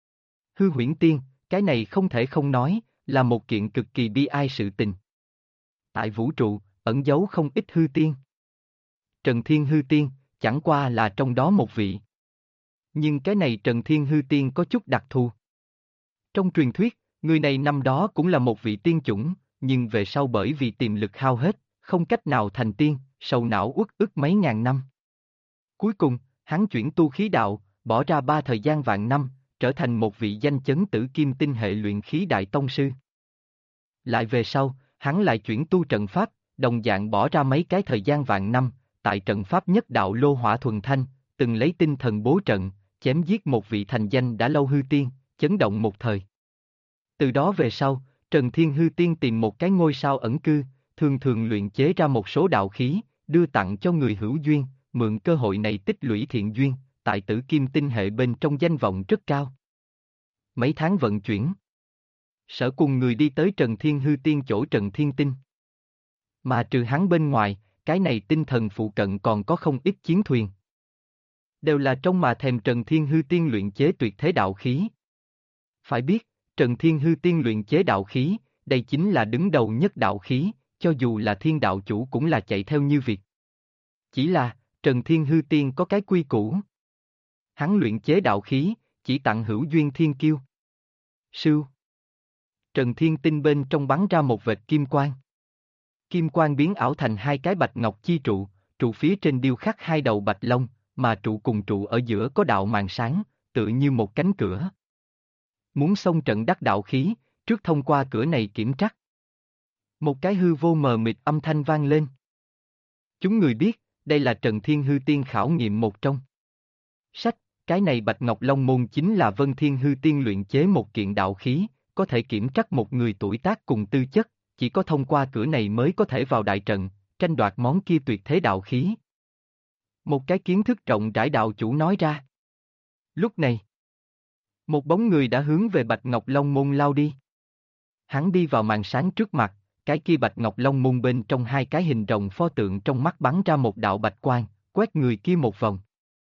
Hư huyễn tiên, cái này không thể không nói, là một kiện cực kỳ bi ai sự tình. Tại vũ trụ, ẩn giấu không ít hư tiên. Trần Thiên Hư Tiên, chẳng qua là trong đó một vị. Nhưng cái này Trần Thiên Hư Tiên có chút đặc thù. Trong truyền thuyết, người này năm đó cũng là một vị tiên chủng, nhưng về sau bởi vì tiềm lực hao hết, không cách nào thành tiên, sầu não uất ức mấy ngàn năm. Cuối cùng, hắn chuyển tu khí đạo, bỏ ra 3 thời gian vạn năm, trở thành một vị danh chấn Tử Kim Tinh hệ luyện khí đại tông sư. Lại về sau, hắn lại chuyển tu trận pháp, đồng dạng bỏ ra mấy cái thời gian vạn năm, tại trận pháp nhất đạo lô hỏa thuần thanh, từng lấy tinh thần bố trận, chém giết một vị thành danh đã lâu hư tiên, chấn động một thời. Từ đó về sau, Trần Thiên Hư Tiên tìm một cái ngôi sao ẩn cư, thường luyện chế ra một số đạo khí, đưa tặng cho người hữu duyên, mượn cơ hội này tích lũy thiện duyên, tại Tử Kim Tinh hệ bên trong danh vọng rất cao. mấy tháng vận chuyển. Sở cùng người đi tới Trần Thiên Hư Tiên chỗ Trần Thiên Tinh. Mà trừ hắn bên ngoài, cái này tinh thần phụ cận còn có không ít chiến thuyền. Đều là trong mà thèm Trần Thiên Hư Tiên luyện chế tuyệt thế đạo khí. Phải biết, Trần Thiên Hư Tiên luyện chế đạo khí, đây chính là đứng đầu nhất đạo khí, cho dù là thiên đạo chủ cũng là chạy theo như việc. Chỉ là, Trần Thiên Hư Tiên có cái quy củ. Hắn luyện chế đạo khí, chỉ tặng hữu duyên thiên kiêu. Sưu. Trần Thiên Tinh bên trong bắn ra một vệt kim quang. Kim quang biến ảo thành hai cái bạch ngọc chi trụ, trụ phía trên điêu khắc hai đầu bạch long, mà trụ cùng trụ ở giữa có đạo màn sáng, tựa như một cánh cửa. Muốn xông trận đắc đạo khí, trước thông qua cửa này kiểm trắc. Một cái hư vô mờ mịt âm thanh vang lên. Chúng người biết, đây là Trần Thiên Hư Tiên khảo nghiệm một trong. Sách, cái này Bạch Ngọc Long môn chính là Vân Thiên Hư Tiên luyện chế một kiện đạo khí, có thể kiểm trắc một người tuổi tác cùng tư chất, chỉ có thông qua cửa này mới có thể vào đại trận, tranh đoạt món kia tuyệt thế đạo khí. Một cái kiến thức rộng rãi đạo chủ nói ra. Lúc này, một bóng người đã hướng về Bạch Ngọc Long môn lao đi. Hắn đi vào màn sáng trước mặt, cái kia Bạch Ngọc Long môn bên trong hai cái hình rồng pho tượng trong mắt bắn ra một đạo bạch quang, quét người kia một vòng.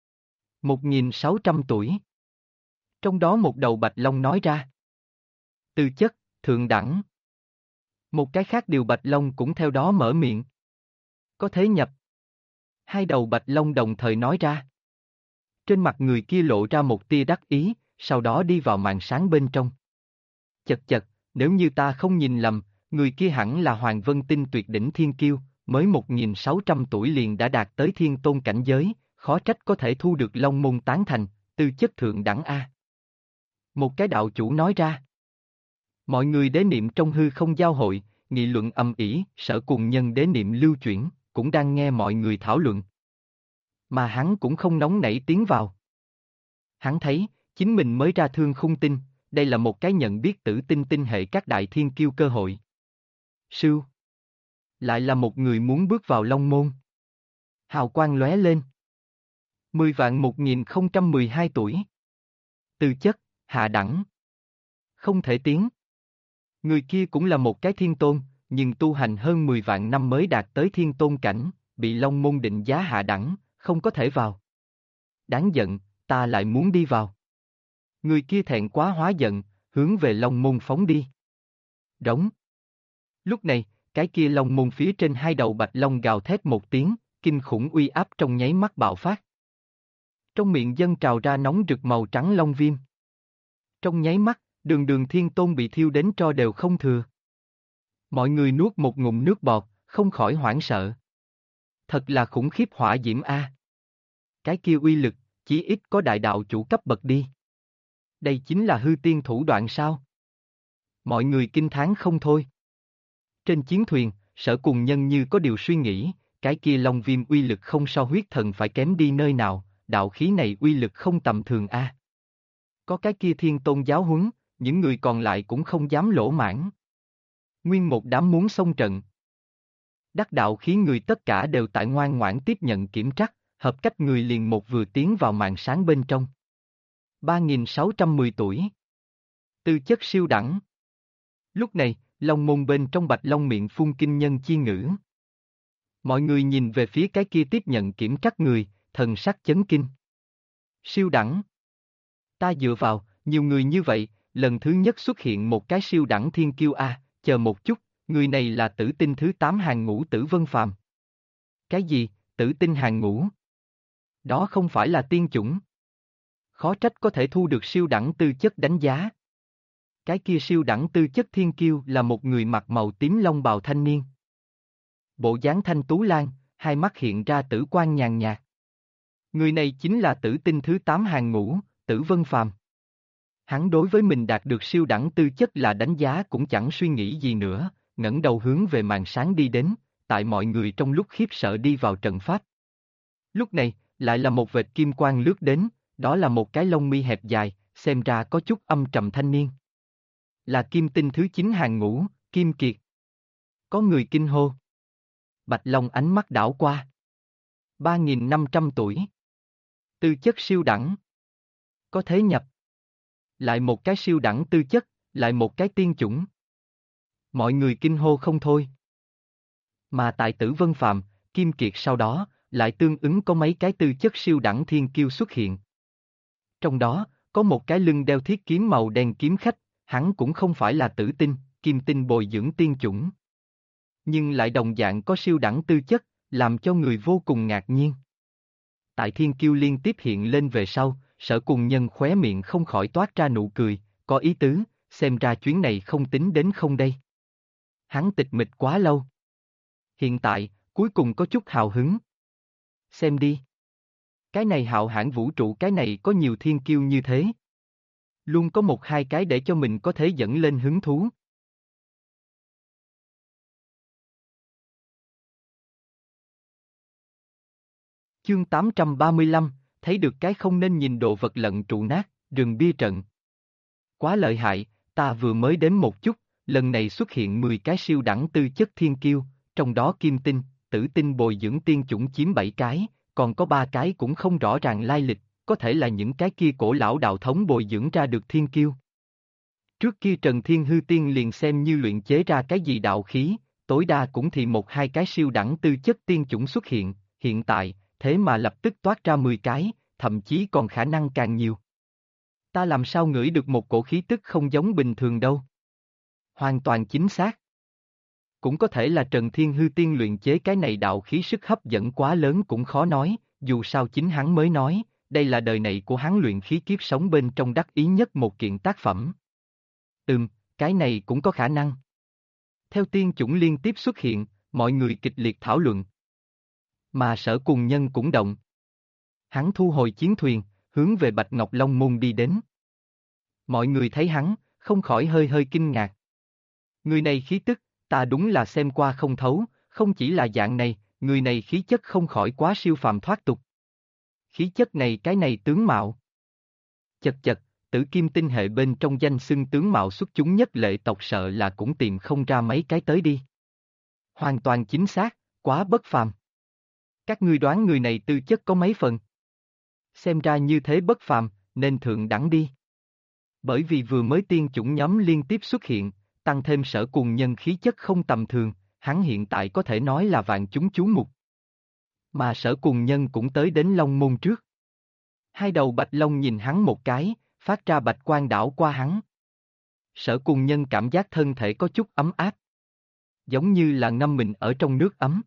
1.600 tuổi. Trong đó một đầu Bạch Long nói ra. Tư chất, thượng đẳng. Một cái khác điều Bạch Long cũng theo đó mở miệng. Có thế nhập. Hai đầu Bạch Long đồng thời nói ra. Trên mặt người kia lộ ra một tia đắc ý, sau đó đi vào màn sáng bên trong. Chật chật, nếu như ta không nhìn lầm, người kia hẳn là Hoàng Vân Tinh tuyệt đỉnh thiên kiêu, mới 1.600 tuổi liền đã đạt tới thiên tôn cảnh giới, khó trách có thể thu được Long môn tán thành, tư chất thượng đẳng A. Một cái đạo chủ nói ra. Mọi người đế niệm trong hư không giao hội, nghị luận âm ỉ, Sở cùng nhân đế niệm lưu chuyển, cũng đang nghe mọi người thảo luận. Mà hắn cũng không nóng nảy tiến vào. Hắn thấy, chính mình mới ra thương khung tinh, đây là một cái nhận biết tử tinh tinh hệ các đại thiên kiêu cơ hội. Sưu. Lại là một người muốn bước vào Long môn. Hào quang lóe lên. 10.1012 tuổi. Tư chất, hạ đẳng. Không thể tiến. Người kia cũng là một cái thiên tôn, nhưng tu hành hơn 10 vạn năm mới đạt tới thiên tôn cảnh, bị Long môn định giá hạ đẳng, không có thể vào. Đáng giận, ta lại muốn đi vào. Người kia thẹn quá hóa giận, hướng về Long môn phóng đi. Rống. Lúc này, cái kia Long môn phía trên hai đầu bạch long gào thét một tiếng, kinh khủng uy áp trong nháy mắt bạo phát. Trong miệng dâng trào ra nóng rực màu trắng long viêm. Trong nháy mắt, đường đường thiên tôn bị thiêu đến tro đều không thừa. Mọi người nuốt một ngụm nước bọt, không khỏi hoảng sợ. Thật là khủng khiếp hỏa diễm A. Cái kia uy lực, chí ít có đại đạo chủ cấp bậc đi. Đây chính là hư tiên thủ đoạn sao? Mọi người kinh thán không thôi. Trên chiến thuyền, Sở cùng nhân như có điều suy nghĩ, cái kia long viêm uy lực không so huyết thần phải kém đi nơi nào, đạo khí này uy lực không tầm thường A. Có cái kia thiên tôn giáo huấn, những người còn lại cũng không dám lỗ mãn. Nguyên một đám muốn xông trận. Đắc đạo khí người tất cả đều tại ngoan ngoãn tiếp nhận kiểm trắc, hợp cách người liền một vừa tiến vào màn sáng bên trong. 3.610 tuổi. Tư chất siêu đẳng. Lúc này, Long môn bên trong Bạch Long miệng phun kinh nhân chi ngữ. Mọi người nhìn về phía cái kia tiếp nhận kiểm trắc người, thần sắc chấn kinh. Siêu đẳng. Ta dựa vào, nhiều người như vậy, lần thứ nhất xuất hiện một cái siêu đẳng thiên kiêu A, chờ một chút, người này là tử tinh thứ 8 hàng ngũ Tử Vân Phàm. Cái gì, tử tinh hàng ngũ? Đó không phải là tiên chủng. Khó trách có thể thu được siêu đẳng tư chất đánh giá. Cái kia siêu đẳng tư chất thiên kiêu là một người mặc màu tím long bào thanh niên. Bộ dáng thanh tú lan, hai mắt hiện ra tử quang nhàn nhạt. Người này chính là tử tinh thứ 8 hàng ngũ, Tử Vân Phàm. Hắn đối với mình đạt được siêu đẳng tư chất là đánh giá cũng chẳng suy nghĩ gì nữa, ngẩng đầu hướng về màn sáng đi đến, tại mọi người trong lúc khiếp sợ đi vào trận pháp. Lúc này, lại là một vệt kim quang lướt đến, đó là một cái lông mi hẹp dài, xem ra có chút âm trầm thanh niên. Là kim tinh thứ 9 hàng ngũ, Kim Kiệt. Có người kinh hô. Bạch Long ánh mắt đảo qua. 3.500 tuổi. Tư chất siêu đẳng. Có thế nhập. Lại một cái siêu đẳng tư chất, lại một cái tiên chủng. Mọi người kinh hô không thôi. Mà tại Tử Vân Phàm, Kim Kiệt sau đó, lại tương ứng có mấy cái tư chất siêu đẳng thiên kiêu xuất hiện. Trong đó, có một cái lưng đeo thiết kiếm màu đen kiếm khách, hắn cũng không phải là tử tinh, kim tinh bồi dưỡng tiên chủng. Nhưng lại đồng dạng có siêu đẳng tư chất, làm cho người vô cùng ngạc nhiên. Tại thiên kiêu liên tiếp hiện lên về sau, Sở Cùng Nhân khóe miệng không khỏi toát ra nụ cười, có ý tứ, xem ra chuyến này không tính đến không đây. Hắn tịch mịch quá lâu. Hiện tại, cuối cùng có chút hào hứng. Xem đi. Cái này hạo hãn vũ trụ, cái này có nhiều thiên kiêu như thế. Luôn có một hai cái để cho mình có thể dẫn lên hứng thú. Chương 835, thấy được cái không nên nhìn đồ vật lận trụ nát, rừng bia trận. Quá lợi hại, ta vừa mới đếm một chút, lần này xuất hiện 10 cái siêu đẳng tư chất thiên kiêu, trong đó kim tinh, tử tinh bồi dưỡng tiên chủng chiếm 7 cái, còn có 3 cái cũng không rõ ràng lai lịch, có thể là những cái kia cổ lão đạo thống bồi dưỡng ra được thiên kiêu. Trước kia Trần Thiên Hư Tiên liền xem như luyện chế ra cái gì đạo khí, tối đa cũng thì một hai cái siêu đẳng tư chất tiên chủng xuất hiện, hiện tại, thế mà lập tức toát ra 10 cái, thậm chí còn khả năng càng nhiều. Ta làm sao ngửi được một cổ khí tức không giống bình thường đâu. Hoàn toàn chính xác. Cũng có thể là Trần Thiên Hư Tiên luyện chế cái này đạo khí sức hấp dẫn quá lớn cũng khó nói, dù sao chính hắn mới nói, đây là đời này của hắn luyện khí kiếp sống bên trong đắc ý nhất một kiện tác phẩm. Cái này cũng có khả năng. Theo tiên chủng liên tiếp xuất hiện, mọi người kịch liệt thảo luận. Mà Sở Cùng Nhân cũng động. Hắn thu hồi chiến thuyền, hướng về Bạch Ngọc Long Môn đi đến. Mọi người thấy hắn, không khỏi hơi hơi kinh ngạc. Người này khí tức, ta đúng là xem qua không thấu, không chỉ là dạng này, người này khí chất không khỏi quá siêu phàm thoát tục. Khí chất này cái này tướng mạo. Chật chật, Tử Kim tinh hệ bên trong danh xưng tướng mạo xuất chúng nhất lệ tộc sợ là cũng tìm không ra mấy cái tới đi. Hoàn toàn chính xác, quá bất phàm. Các ngươi đoán người này tư chất có mấy phần? Xem ra như thế bất phàm, nên thượng đẳng đi. Bởi vì vừa mới tiên chủng nhóm liên tiếp xuất hiện, tăng thêm Sở Cùng Nhân khí chất không tầm thường, hắn hiện tại có thể nói là vạn chúng chú mục. Mà Sở Cùng Nhân cũng tới đến Long Môn trước. Hai đầu bạch long nhìn hắn một cái, phát ra bạch quang đảo qua hắn. Sở Cùng Nhân cảm giác thân thể có chút ấm áp. Giống như là ngâm mình ở trong nước ấm.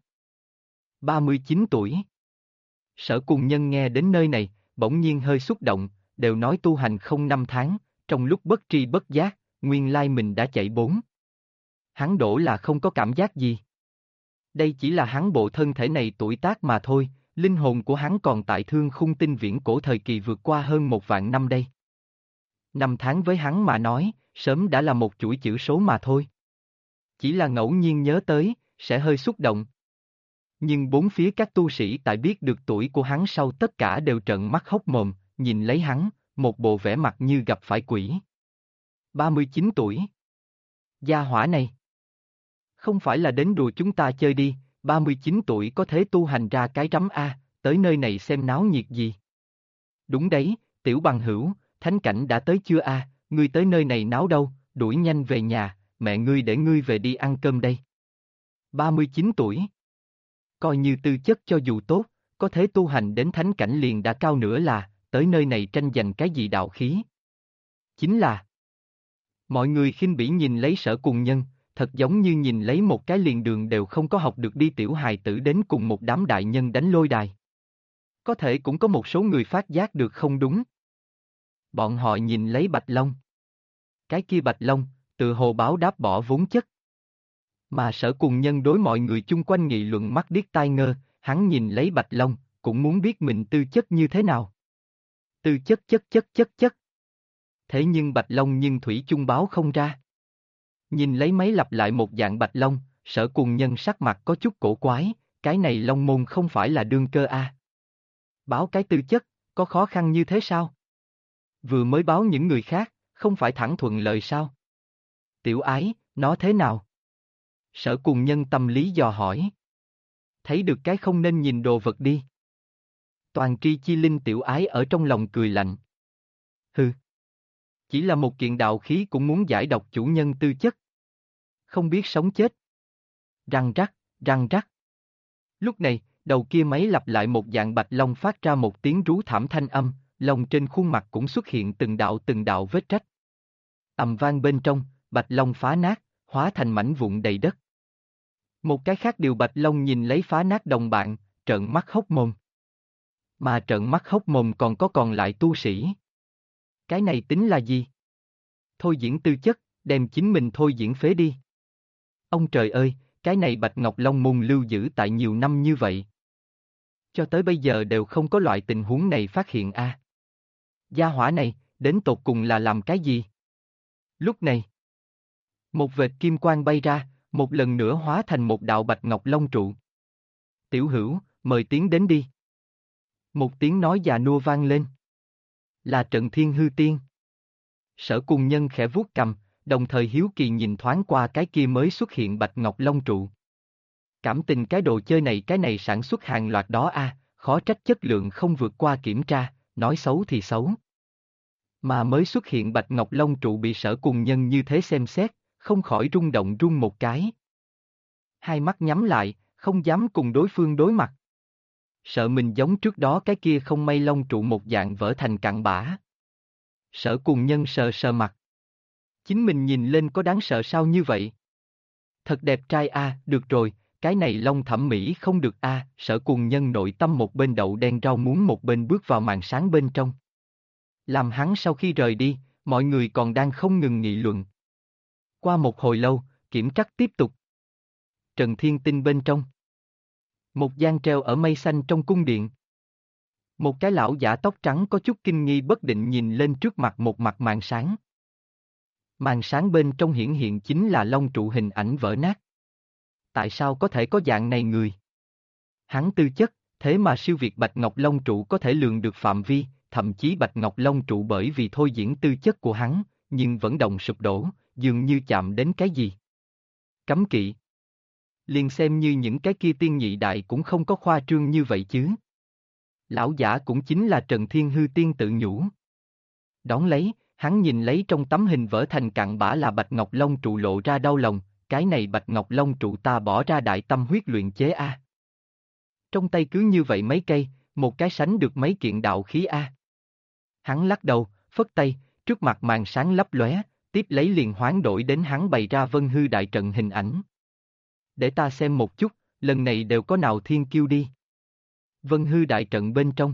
39 tuổi. Sở Cùng Nhân nghe đến nơi này, bỗng nhiên hơi xúc động, đều nói tu hành không 5 tháng, trong lúc bất tri bất giác, nguyên lai mình đã chạy 4. Hắn đổ là không có cảm giác gì. Đây chỉ là hắn bộ thân thể này tuổi tác mà thôi, linh hồn của hắn còn tại Thương Khung Tinh viễn cổ thời kỳ vượt qua hơn 1.000 năm đây. 5 tháng với hắn mà nói, sớm đã là một chuỗi chữ số mà thôi. Chỉ là ngẫu nhiên nhớ tới, sẽ hơi xúc động. Nhưng bốn phía các tu sĩ tại biết được tuổi của hắn sau tất cả đều trợn mắt hốc mồm, nhìn lấy hắn, một bộ vẻ mặt như gặp phải quỷ. 39 tuổi. Gia hỏa này. Không phải là đến đùa chúng ta chơi đi, 39 tuổi có thể tu hành ra cái rắm A, tới nơi này xem náo nhiệt gì. Đúng đấy, tiểu bằng hữu, thánh cảnh đã tới chưa A, ngươi tới nơi này náo đâu, đuổi nhanh về nhà, mẹ ngươi để ngươi về đi ăn cơm đây. 39 tuổi. Coi như tư chất cho dù tốt, có thể tu hành đến thánh cảnh liền đã cao nữa là, tới nơi này tranh giành cái gì đạo khí. Chính là mọi người khinh bỉ nhìn lấy Sở Cùng Nhân, thật giống như nhìn lấy một cái liền đường đều không có học được đi tiểu hài tử đến cùng một đám đại nhân đánh lôi đài. Có thể cũng có một số người phát giác được không đúng. Bọn họ nhìn lấy Bạch Long. Cái kia Bạch Long, tự hồ báo đáp bỏ vốn chất. Mà Sở Cùng Nhân đối mọi người chung quanh nghị luận mắt điếc tai ngơ, hắn nhìn lấy Bạch Long, cũng muốn biết mình tư chất như thế nào. Tư chất. Thế nhưng Bạch Long nhưng thủy chung báo không ra. Nhìn lấy mấy lặp lại một dạng Bạch Long, Sở Cùng Nhân sắc mặt có chút cổ quái, cái này Long môn không phải là đương cơ a? Báo cái tư chất, có khó khăn như thế sao? Vừa mới báo những người khác, không phải thẳng thuận lợi sao? Tiểu ái, nó thế nào? Sở Cùng Nhân tâm lý dò hỏi. Thấy được cái không nên nhìn đồ vật đi. Toàn tri chi linh tiểu ái ở trong lòng cười lạnh. Hừ. Chỉ là một kiện đạo khí cũng muốn giải độc chủ nhân tư chất. Không biết sống chết. Răng rắc, răng rắc. Lúc này, đầu kia máy lặp lại một dạng bạch long phát ra một tiếng rú thảm thanh âm, lông trên khuôn mặt cũng xuất hiện từng đạo vết rách. Ầm vang bên trong, bạch long phá nát, hóa thành mảnh vụn đầy đất. Một cái khác điều bạch long nhìn lấy phá nát đồng bạn, trợn mắt hốc mồm. Mà trợn mắt hốc mồm còn lại tu sĩ. Cái này tính là gì? Thôi diễn tư chất, đem chính mình thôi diễn phế đi. Ông trời ơi, cái này Bạch Ngọc Long môn lưu giữ tại nhiều năm như vậy. Cho tới bây giờ đều không có loại tình huống này phát hiện a. Gia hỏa này, đến tột cùng là làm cái gì? Lúc này, một vệt kim quang bay ra, một lần nữa hóa thành một đạo Bạch Ngọc Long trụ. Tiểu hữu, mời tiến đến đi. Một tiếng nói già nua vang lên. Là Trận Thiên Hư Tiên. Sở Cùng Nhân khẽ vuốt cằm, đồng thời hiếu kỳ nhìn thoáng qua cái kia mới xuất hiện Bạch Ngọc Long trụ. Cảm tình cái đồ chơi này cái này sản xuất hàng loạt đó a, khó trách chất lượng không vượt qua kiểm tra, nói xấu thì xấu. Mà mới xuất hiện Bạch Ngọc Long trụ bị Sở Cùng Nhân như thế xem xét, không khỏi rung động run một cái. Hai mắt nhắm lại, không dám cùng đối phương đối mặt. Sợ mình giống trước đó cái kia không may long trụ một dạng vỡ thành cặn bã. Sở Cùng Nhân sờ sờ mặt. Chính mình nhìn lên có đáng sợ sao như vậy? Thật đẹp trai a, được rồi, cái này long thẩm mỹ không được a. Sở Cùng Nhân nội tâm một bên đậu đen rau muống một bên bước vào màn sáng bên trong. Làm hắn sau khi rời đi, mọi người còn đang không ngừng nghị luận. Qua một hồi lâu, kiểm trắc tiếp tục. Trần Thiên Tinh bên trong. Một gian treo ở mây xanh trong cung điện. Một cái lão giả tóc trắng có chút kinh nghi bất định nhìn lên trước mặt một mặt màn sáng. Màn sáng bên trong hiển hiện chính là long trụ hình ảnh vỡ nát. Tại sao có thể có dạng này người? Hắn tư chất, thế mà siêu việt Bạch Ngọc Long trụ có thể lường được phạm vi, thậm chí Bạch Ngọc Long trụ bởi vì thôi diễn tư chất của hắn, nhưng vẫn đồng sụp đổ, dường như chạm đến cái gì. Cấm kỵ. Liền xem như những cái kia tiên nhị đại cũng không có khoa trương như vậy chứ. Lão giả cũng chính là Trần Thiên Hư Tiên tự nhủ. Đón lấy, hắn nhìn lấy trong tấm hình vỡ thành cặn bã là Bạch Ngọc Long trụ lộ ra đau lòng, cái này Bạch Ngọc Long trụ ta bỏ ra đại tâm huyết luyện chế a. Trong tay cứ như vậy mấy cây, một cái sánh được mấy kiện đạo khí a. Hắn lắc đầu, phất tay, trước mặt màn sáng lấp lóe, tiếp lấy liền hoán đổi đến hắn bày ra Vân Hư đại trận hình ảnh. Để ta xem một chút, lần này đều có nào thiên kiêu đi. Vân Hư đại trận bên trong.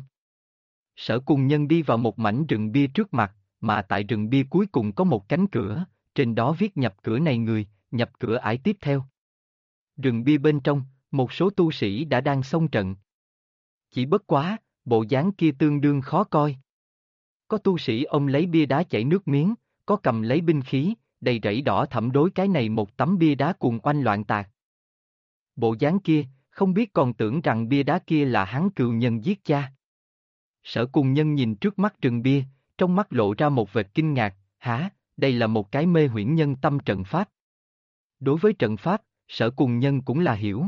Sở Cùng Nhân đi vào một mảnh rừng bia trước mặt, mà tại rừng bia cuối cùng có một cánh cửa, trên đó viết nhập cửa này người, nhập cửa ải tiếp theo. Rừng bia bên trong, một số tu sĩ đã đang xông trận. Chỉ bất quá, bộ dáng kia tương đương khó coi. Có tu sĩ ôm lấy bia đá chảy nước miếng, có cầm lấy binh khí, đầy rẫy đỏ thẫm đối cái này một tấm bia đá cuồng oanh loạn tạc. Bộ dáng kia, không biết còn tưởng rằng bia đá kia là hắn cừu nhân giết cha. Sở Cùng Nhân nhìn trước mắt rừng bia, trong mắt lộ ra một vệt kinh ngạc, hả, đây là một cái mê huyễn nhân tâm trận pháp. Đối với trận pháp, Sở Cùng Nhân cũng là hiểu.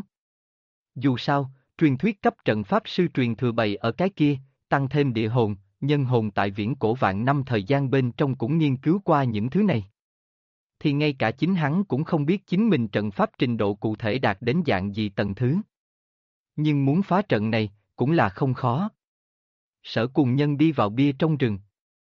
Dù sao, truyền thuyết cấp trận pháp sư truyền thừa bày ở cái kia, tăng thêm địa hồn, nhân hồn tại viễn cổ vạn năm thời gian bên trong cũng nghiên cứu qua những thứ này. Thì ngay cả chính hắn cũng không biết chính mình trận pháp trình độ cụ thể đạt đến dạng gì tầng thứ. Nhưng muốn phá trận này, cũng là không khó. Sở Cùng Nhân đi vào bia trong rừng.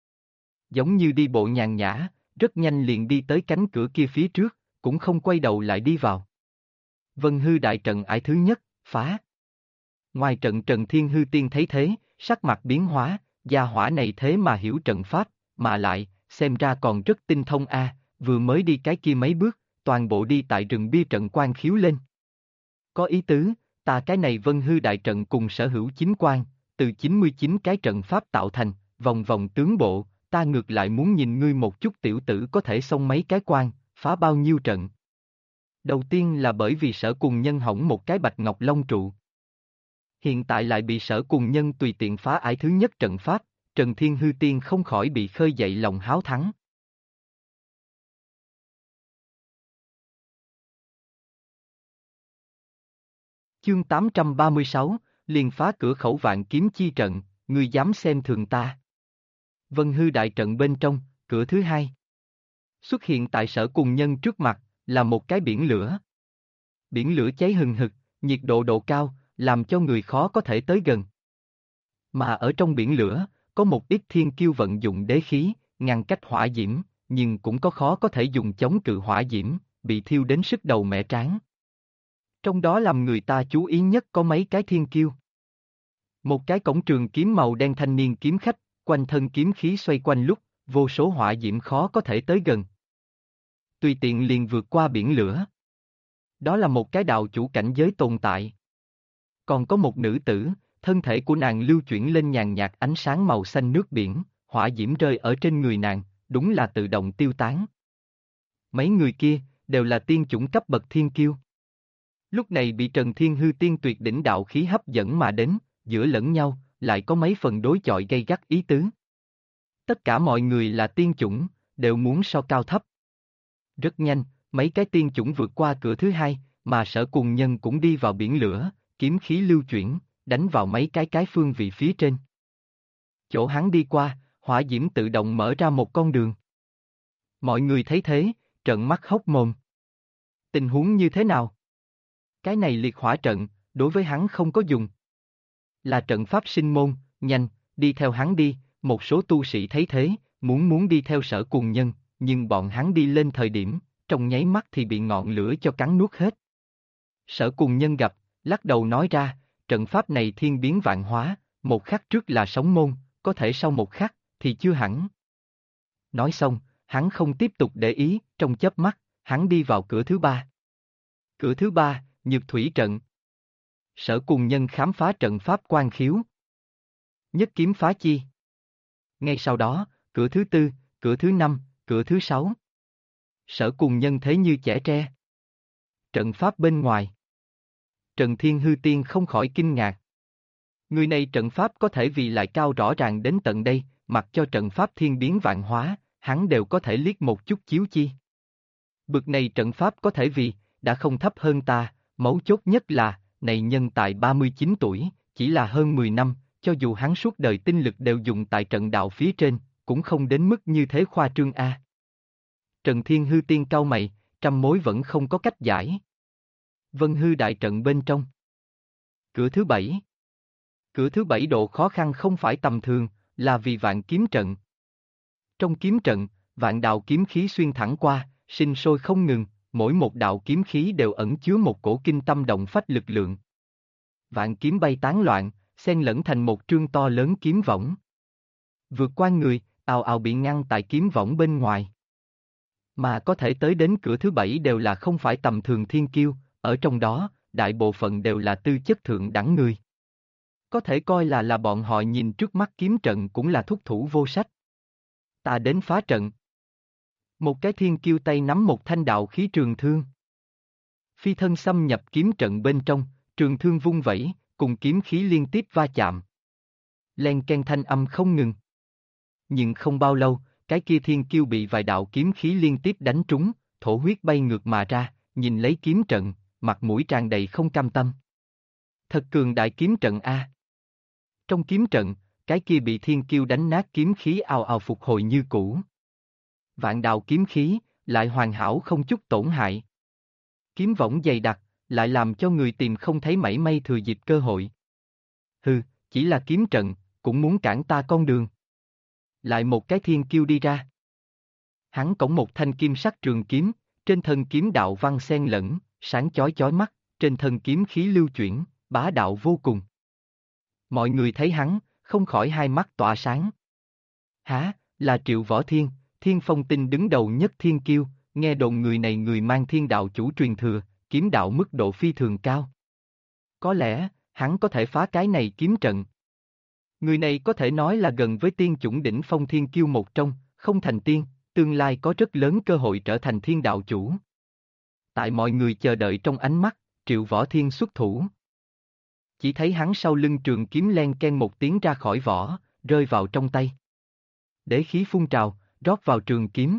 Giống như đi bộ nhàn nhã, rất nhanh liền đi tới cánh cửa kia phía trước, cũng không quay đầu lại đi vào. Vân Hư đại trận ải thứ nhất, phá. Ngoài trận Trần Thiên Hư Tiên thấy thế, sắc mặt biến hóa, gia hỏa này thế mà hiểu trận pháp, mà lại, xem ra còn rất tinh thông a, vừa mới đi cái kia mấy bước, toàn bộ đi tại rừng bia trận quan khiếu lên. Có ý tứ, ta cái này Vân Hư đại trận cùng sở hữu chính quan, từ 99 cái trận pháp tạo thành, vòng vòng tướng bộ, ta ngược lại muốn nhìn ngươi một chút tiểu tử có thể xông mấy cái quan, phá bao nhiêu trận. Đầu tiên là bởi vì Sở Cùng Nhân hỏng một cái Bạch Ngọc Long trụ. Hiện tại lại bị Sở Cùng Nhân tùy tiện phá ải thứ nhất trận pháp, Trần Thiên Hư Tiên không khỏi bị khơi dậy lòng háo thắng. Chương 836, liền phá cửa khẩu Vạn Kiếm chi trận, ngươi dám xem thường ta. Vân Hư đại trận bên trong, cửa thứ hai. Xuất hiện tại Sở Cùng Nhân trước mặt, là một cái biển lửa. Biển lửa cháy hừng hực, nhiệt độ cao, làm cho người khó có thể tới gần. Mà ở trong biển lửa, có một ít thiên kiêu vận dụng đế khí, ngăn cách hỏa diễm, nhưng cũng có khó có thể dùng chống cự hỏa diễm, bị thiêu đến sức đầu mẻ trán. Trong đó làm người ta chú ý nhất có mấy cái thiên kiêu. Một cái cổng trường kiếm màu đen thanh niên kiếm khách, quanh thân kiếm khí xoay quanh lúc, vô số hỏa diễm khó có thể tới gần. Tùy tiện liền vượt qua biển lửa. Đó là một cái đạo chủ cảnh giới tồn tại. Còn có một nữ tử, thân thể của nàng lưu chuyển lên nhàn nhạt ánh sáng màu xanh nước biển, hỏa diễm rơi ở trên người nàng, đúng là tự động tiêu tán. Mấy người kia, đều là tiên chủng cấp bậc thiên kiêu. Lúc này bị Trần Thiên Hư tiên tuyệt đỉnh đạo khí hấp dẫn mà đến, giữa lẫn nhau, lại có mấy phần đối chọi gay gắt ý tứ. Tất cả mọi người là tiên chủng, đều muốn so cao thấp. Rất nhanh, mấy cái tiên chủng vượt qua cửa thứ hai, mà Sở Cùng Nhân cũng đi vào biển lửa, kiếm khí lưu chuyển, đánh vào mấy cái phương vị phía trên. Chỗ hắn đi qua, hỏa diễm tự động mở ra một con đường. Mọi người thấy thế, trợn mắt hốc mồm. Tình huống như thế nào? Cái này liệt hỏa trận, đối với hắn không có dùng. Là trận pháp sinh môn, nhanh, đi theo hắn đi, một số tu sĩ thấy thế, muốn đi theo Sở Cùng Nhân, nhưng bọn hắn đi lên thời điểm, trong nháy mắt thì bị ngọn lửa cho cắn nuốt hết. Sở Cùng Nhân gặp, lắc đầu nói ra, trận pháp này thiên biến vạn hóa, một khắc trước là sóng môn, có thể sau một khắc, thì chưa hẳn. Nói xong, hắn không tiếp tục để ý, trong chớp mắt, hắn đi vào cửa thứ ba. Cửa thứ ba, Nhược Thủy Trận. Sở Cùng Nhân khám phá trận pháp quan khiếu. Nhất kiếm phá chi. Ngay sau đó, cửa thứ tư, cửa thứ năm, cửa thứ sáu. Sở Cùng Nhân thế như chẻ tre. Trận pháp bên ngoài. Trần Thiên Hư Tiên không khỏi kinh ngạc. Người này trận pháp có thể vì lại cao rõ ràng đến tận đây, mặc cho trận pháp thiên biến vạn hóa, hắn đều có thể liếc một chút chiếu chi. Bực này trận pháp có thể vì, đã không thấp hơn ta, mấu chốt nhất là, này nhân tại 39 tuổi, chỉ là hơn 10 năm, cho dù hắn suốt đời tinh lực đều dùng tại trận đạo phía trên, cũng không đến mức như thế khoa trương a. Trần Thiên Hư Tiên cau mày, trăm mối vẫn không có cách giải. Vân Hư đại trận bên trong. Cửa thứ bảy. Cửa thứ bảy độ khó khăn không phải tầm thường, là vì vạn kiếm trận. Trong kiếm trận, vạn đạo kiếm khí xuyên thẳng qua, sinh sôi không ngừng, mỗi một đạo kiếm khí đều ẩn chứa một cổ kinh tâm động phách lực lượng. Vạn kiếm bay tán loạn, xen lẫn thành một trương to lớn kiếm võng. Vượt qua người, ào ào bị ngăn tại kiếm võng bên ngoài. Mà có thể tới đến cửa thứ bảy đều là không phải tầm thường thiên kiêu, ở trong đó, đại bộ phận đều là tư chất thượng đẳng người. Có thể coi là bọn họ nhìn trước mắt kiếm trận cũng là thúc thủ vô sách. Ta đến phá trận. Một cái thiên kiêu tay nắm một thanh đạo khí trường thương. Phi thân xâm nhập kiếm trận bên trong, trường thương vung vẩy, cùng kiếm khí liên tiếp va chạm. Len ken thanh âm không ngừng. Nhưng không bao lâu, cái kia thiên kiêu bị vài đạo kiếm khí liên tiếp đánh trúng, thổ huyết bay ngược mà ra, nhìn lấy kiếm trận, mặt mũi tràn đầy không cam tâm. Thật cường đại kiếm trận a. Trong kiếm trận, cái kia bị thiên kiêu đánh nát kiếm khí ào ào phục hồi như cũ. Vạn đạo kiếm khí, lại hoàn hảo không chút tổn hại. Kiếm võng dày đặc, lại làm cho người tìm không thấy mảy may thừa dịp cơ hội. Hừ, chỉ là kiếm trận, cũng muốn cản ta con đường. Lại một cái thiên kiêu đi ra. Hắn cõng một thanh kim sắc trường kiếm, trên thân kiếm đạo văn xen lẫn, sáng chói chói mắt, trên thân kiếm khí lưu chuyển, bá đạo vô cùng. Mọi người thấy hắn, không khỏi hai mắt tỏa sáng. Hả, là Triệu Võ Thiên, Thiên Phong Tinh đứng đầu nhất thiên kiêu, nghe đồn người này người mang thiên đạo chủ truyền thừa, kiếm đạo mức độ phi thường cao. Có lẽ, hắn có thể phá cái này kiếm trận. Người này có thể nói là gần với tiên chủng đỉnh phong thiên kiêu một trong, không thành tiên, tương lai có rất lớn cơ hội trở thành thiên đạo chủ. Tại mọi người chờ đợi trong ánh mắt, Triệu Võ Thiên xuất thủ. Chỉ thấy hắn sau lưng trường kiếm len ken một tiếng ra khỏi vỏ, rơi vào trong tay. Đế khí phun trào, rót vào trường kiếm.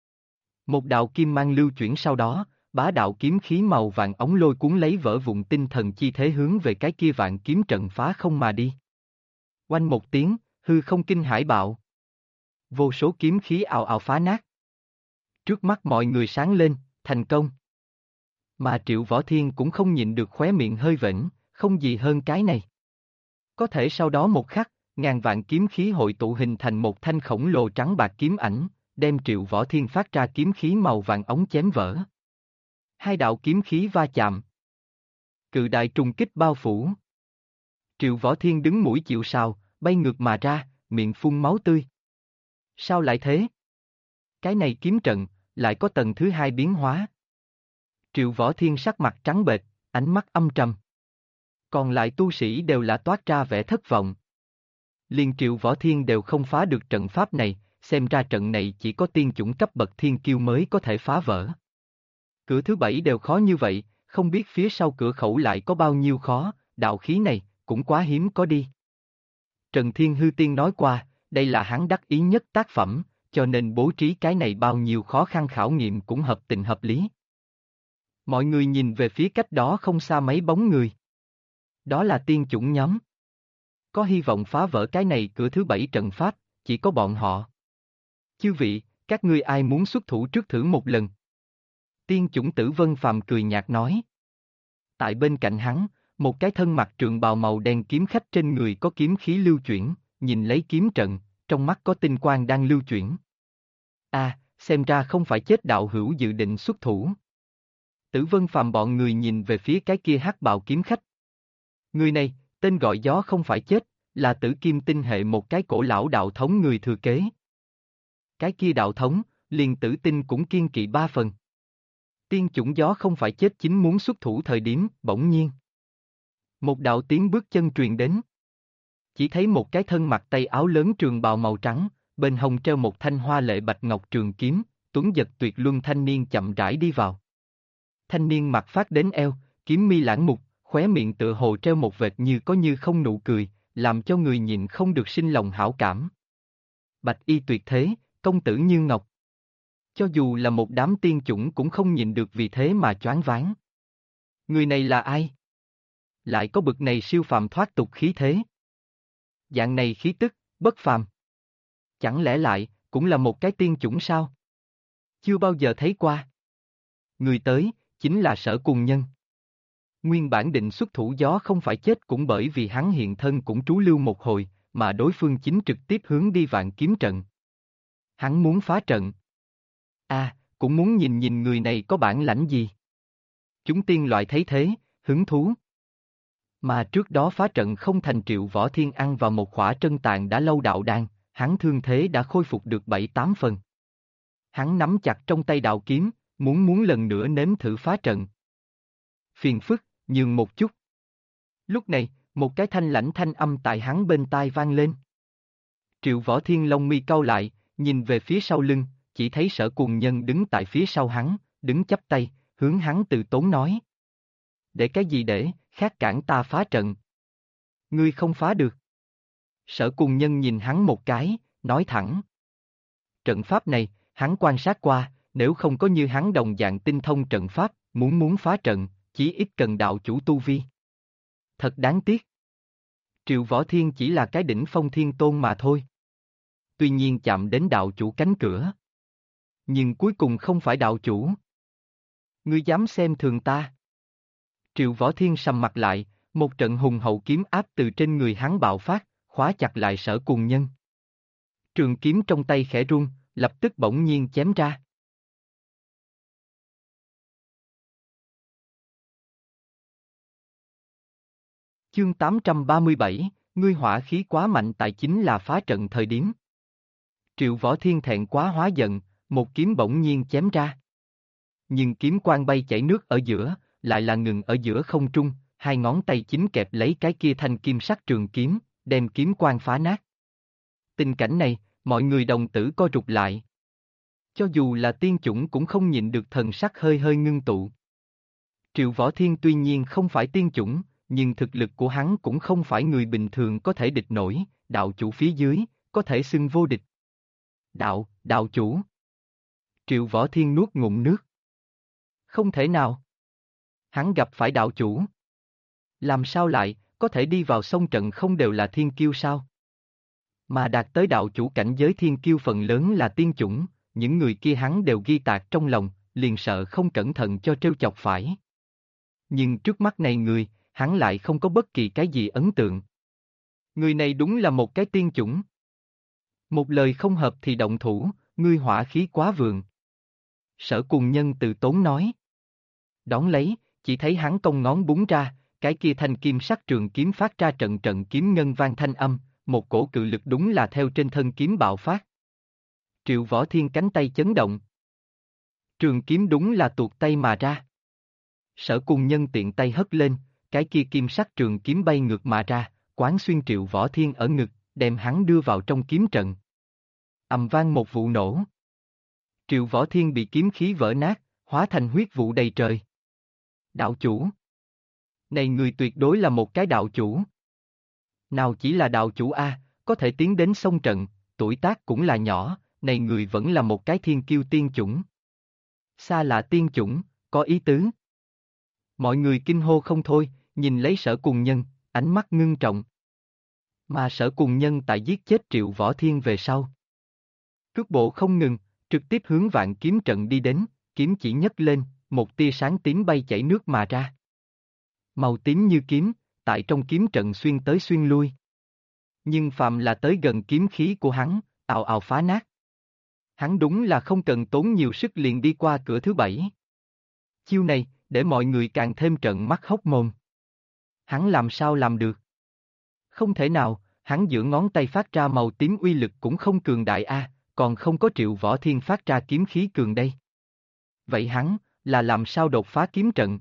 Một đạo kim mang lưu chuyển sau đó, bá đạo kiếm khí màu vàng ống lôi cuốn lấy vỡ vụn tinh thần chi thế hướng về cái kia vạn kiếm trận phá không mà đi. Oanh một tiếng, hư không kinh hải bạo. Vô số kiếm khí ào ào phá nát. Trước mắt mọi người sáng lên, thành công. Mà Triệu Võ Thiên cũng không nhịn được khóe miệng hơi vểnh, không gì hơn cái này. Có thể sau đó một khắc, ngàn vạn kiếm khí hội tụ hình thành một thanh khổng lồ trắng bạc kiếm ảnh, đem Triệu Võ Thiên phát ra kiếm khí màu vàng ống chém vỡ. Hai đạo kiếm khí va chạm. Cự đại trùng kích bao phủ. Triệu Võ Thiên đứng mũi chịu sào, bay ngược mà ra, miệng phun máu tươi. Sao lại thế? Cái này kiếm trận, lại có tầng thứ hai biến hóa. Triệu Võ Thiên sắc mặt trắng bệch, ánh mắt âm trầm. Còn lại tu sĩ đều là toát ra vẻ thất vọng. Liên Triệu Võ Thiên đều không phá được trận pháp này, xem ra trận này chỉ có tiên chủng cấp bậc thiên kiêu mới có thể phá vỡ. Cửa thứ bảy đều khó như vậy, không biết phía sau cửa khẩu lại có bao nhiêu khó, đạo khí này, cũng quá hiếm có đi. Trần Thiên Hư Tiên nói qua, đây là hắn đắc ý nhất tác phẩm, cho nên bố trí cái này bao nhiêu khó khăn khảo nghiệm cũng hợp tình hợp lý. Mọi người nhìn về phía cách đó không xa mấy bóng người. Đó là tiên chủng nhóm. Có hy vọng phá vỡ cái này cửa thứ bảy trận pháp, chỉ có bọn họ. Chư vị, các ngươi ai muốn xuất thủ trước thử một lần? Tiên chủng Tử Vân Phàm cười nhạt nói. Tại bên cạnh hắn, một cái thân mặc trường bào màu đen kiếm khách trên người có kiếm khí lưu chuyển, nhìn lấy kiếm trận, trong mắt có tinh quang đang lưu chuyển. Xem ra không phải chết đạo hữu dự định xuất thủ. Tử Vân Phàm bọn người nhìn về phía cái kia hắc bào kiếm khách. Người này, tên gọi gió không phải chết, là Tử Kim tinh hệ một cái cổ lão đạo thống người thừa kế. Cái kia đạo thống, liền Tử Tinh cũng kiên kỵ ba phần. Tiên chủng gió không phải chết chính muốn xuất thủ thời điểm, bỗng nhiên. Một đạo tiếng bước chân truyền đến. Chỉ thấy một cái thân mặc tay áo lớn trường bào màu trắng, bên hông treo một thanh hoa lệ bạch ngọc trường kiếm, tuấn giật tuyệt luân thanh niên chậm rãi đi vào. Thanh niên mặt phát đến eo, kiếm mi lãng mục, khóe miệng tựa hồ treo một vệt như có như không nụ cười, làm cho người nhìn không được sinh lòng hảo cảm. Bạch y tuyệt thế, công tử như ngọc. Cho dù là một đám tiên chủng cũng không nhịn được vì thế mà choáng váng. Người này là ai? Lại có bực này siêu phàm thoát tục khí thế. Dạng này khí tức, bất phàm. Chẳng lẽ lại, cũng là một cái tiên chủng sao? Chưa bao giờ thấy qua. Người tới, chính là Sở Cùng Nhân. Nguyên bản định xuất thủ gió không phải chết cũng bởi vì hắn hiện thân cũng trú lưu một hồi, mà đối phương chính trực tiếp hướng đi vạn kiếm trận. Hắn muốn phá trận. Cũng muốn nhìn nhìn người này có bản lãnh gì. Chúng tiên loại thấy thế, hứng thú. Mà trước đó phá trận không thành Triệu Võ Thiên ăn vào một khỏa trân tàn đã lâu đạo đan, hắn thương thế đã khôi phục được 7-8 phần. Hắn nắm chặt trong tay đạo kiếm, muốn lần nữa nếm thử phá trận. Phiền phức, nhường một chút. Lúc này, một cái thanh lãnh thanh âm tại hắn bên tai vang lên. Triệu Võ Thiên lông mi cau lại, nhìn về phía sau lưng, chỉ thấy Sở Cùng Nhân đứng tại phía sau hắn, đứng chắp tay, hướng hắn từ tốn nói. Để cái gì để, khác cản ta phá trận. Ngươi không phá được. Sở Cùng Nhân nhìn hắn một cái, nói thẳng. Trận pháp này, hắn quan sát qua, nếu không có như hắn đồng dạng tinh thông trận pháp, muốn phá trận, chỉ ít cần đạo chủ tu vi. Thật đáng tiếc. Triệu Võ Thiên chỉ là cái đỉnh phong thiên tôn mà thôi. Tuy nhiên chạm đến đạo chủ cánh cửa. Nhưng cuối cùng không phải đạo chủ. Ngươi dám xem thường ta. Triệu Võ Thiên sầm mặt lại, một trận hùng hậu kiếm áp từ trên người hắn bạo phát, khóa chặt lại Sở Cùng Nhân. Trường kiếm trong tay khẽ rung, lập tức bỗng nhiên chém ra. Chương 837, ngươi hỏa khí quá mạnh tại chính là phá trận thời điểm. Triệu Võ Thiên thẹn quá hóa giận, một kiếm bỗng nhiên chém ra. Nhưng kiếm quang bay chảy nước ở giữa, lại là ngừng ở giữa không trung, hai ngón tay chính kẹp lấy cái kia thanh kim sắc trường kiếm, đem kiếm quang phá nát. Tình cảnh này, mọi người đồng tử co rụt lại. Cho dù là tiên chủng cũng không nhịn được thần sắc hơi hơi ngưng tụ. Triệu Võ Thiên tuy nhiên không phải tiên chủng, nhưng thực lực của hắn cũng không phải người bình thường có thể địch nổi, đạo chủ phía dưới, có thể xưng vô địch. Đạo chủ. Triệu Võ Thiên nuốt ngụm nước. Không thể nào. Hắn gặp phải đạo chủ. Làm sao lại, có thể đi vào sông trận không đều là thiên kiêu sao? Mà đạt tới đạo chủ cảnh giới thiên kiêu phần lớn là tiên chủng, những người kia hắn đều ghi tạc trong lòng, liền sợ không cẩn thận cho trêu chọc phải. Nhưng trước mắt này người, hắn lại không có bất kỳ cái gì ấn tượng. Người này đúng là một cái tiên chủng. Một lời không hợp thì động thủ, ngươi hỏa khí quá vượng. Sở Cùng Nhân từ tốn nói. Đón lấy, chỉ thấy hắn cong ngón búng ra, cái kia thanh kim sắc trường kiếm phát ra trận trận kiếm ngân vang thanh âm, một cổ cự lực đúng là theo trên thân kiếm bạo phát. Triệu Võ Thiên cánh tay chấn động. Trường kiếm đúng là tuột tay mà ra. Sở Cùng Nhân tiện tay hất lên, cái kia kim sắc trường kiếm bay ngược mà ra, quán xuyên Triệu Võ Thiên ở ngực, đem hắn đưa vào trong kiếm trận. Ầm vang một vụ nổ. Triệu Võ Thiên bị kiếm khí vỡ nát, hóa thành huyết vụ đầy trời. Đạo chủ. Này người tuyệt đối là một cái đạo chủ. Nào chỉ là đạo chủ A, có thể tiến đến sông trận, tuổi tác cũng là nhỏ, này người vẫn là một cái thiên kiêu tiên chủng. Xa lạ tiên chủng, có ý tứ. Mọi người kinh hô không thôi, nhìn lấy Sở Cùng Nhân, ánh mắt ngưng trọng. Mà Sở Cùng Nhân tại giết chết Triệu Võ Thiên về sau. Cước bộ không ngừng, trực tiếp hướng vạn kiếm trận đi đến, kiếm chỉ nhấc lên, một tia sáng tím bay chảy nước mà ra. Màu tím như kiếm, tại trong kiếm trận xuyên tới xuyên lui. Nhưng phàm là tới gần kiếm khí của hắn, ào ào phá nát. Hắn đúng là không cần tốn nhiều sức liền đi qua cửa thứ 7. Chiêu này, để mọi người càng thêm trợn mắt hốc mồm. Hắn làm sao làm được? Không thể nào, hắn giữa ngón tay phát ra màu tím uy lực cũng không cường đại a, còn không có Triệu Võ Thiên phát ra kiếm khí cường đây. Vậy hắn, là làm sao đột phá kiếm trận?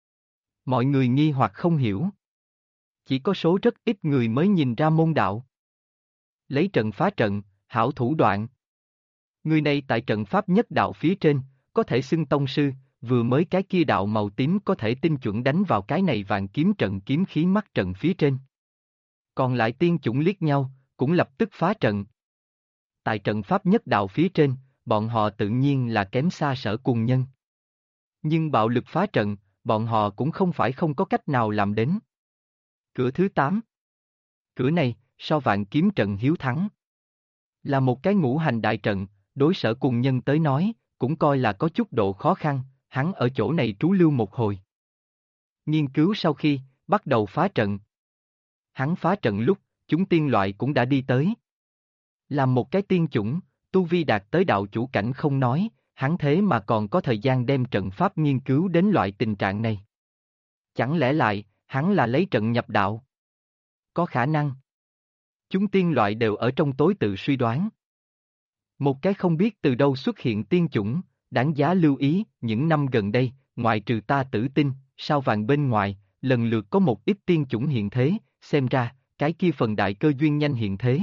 Mọi người nghi hoặc không hiểu. Chỉ có số rất ít người mới nhìn ra môn đạo. Lấy trận phá trận, hảo thủ đoạn. Người này tại trận pháp nhất đạo phía trên, có thể xưng tông sư, vừa mới cái kia đạo màu tím có thể tinh chuẩn đánh vào cái này vạn kiếm trận kiếm khí mắt trận phía trên. Còn lại tiên chủng liếc nhau, cũng lập tức phá trận. Tại trận pháp nhất đạo phía trên, bọn họ tự nhiên là kém xa Sở Cùng Nhân. Nhưng bạo lực phá trận, bọn họ cũng không phải không có cách nào làm đến. Cửa thứ 8. Cửa này, so vạn kiếm trận hiếu thắng. Là một cái ngũ hành đại trận, đối Sở Cùng Nhân tới nói, cũng coi là có chút độ khó khăn, hắn ở chỗ này trú lưu một hồi. Nghiên cứu sau khi, bắt đầu phá trận. Hắn phá trận lúc, chúng tiên loại cũng đã đi tới. Làm một cái tiên chủng, tu vi đạt tới đạo chủ cảnh không nói, hắn thế mà còn có thời gian đem trận pháp nghiên cứu đến loại tình trạng này. Chẳng lẽ lại, hắn là lấy trận nhập đạo? Có khả năng. Chúng tiên loại đều ở trong tối tự suy đoán. Một cái không biết từ đâu xuất hiện tiên chủng, đáng giá lưu ý, những năm gần đây, ngoại trừ ta Tử Tinh, sao vàng bên ngoài, lần lượt có một ít tiên chủng hiện thế, xem ra, cái kia phần đại cơ duyên nhanh hiện thế.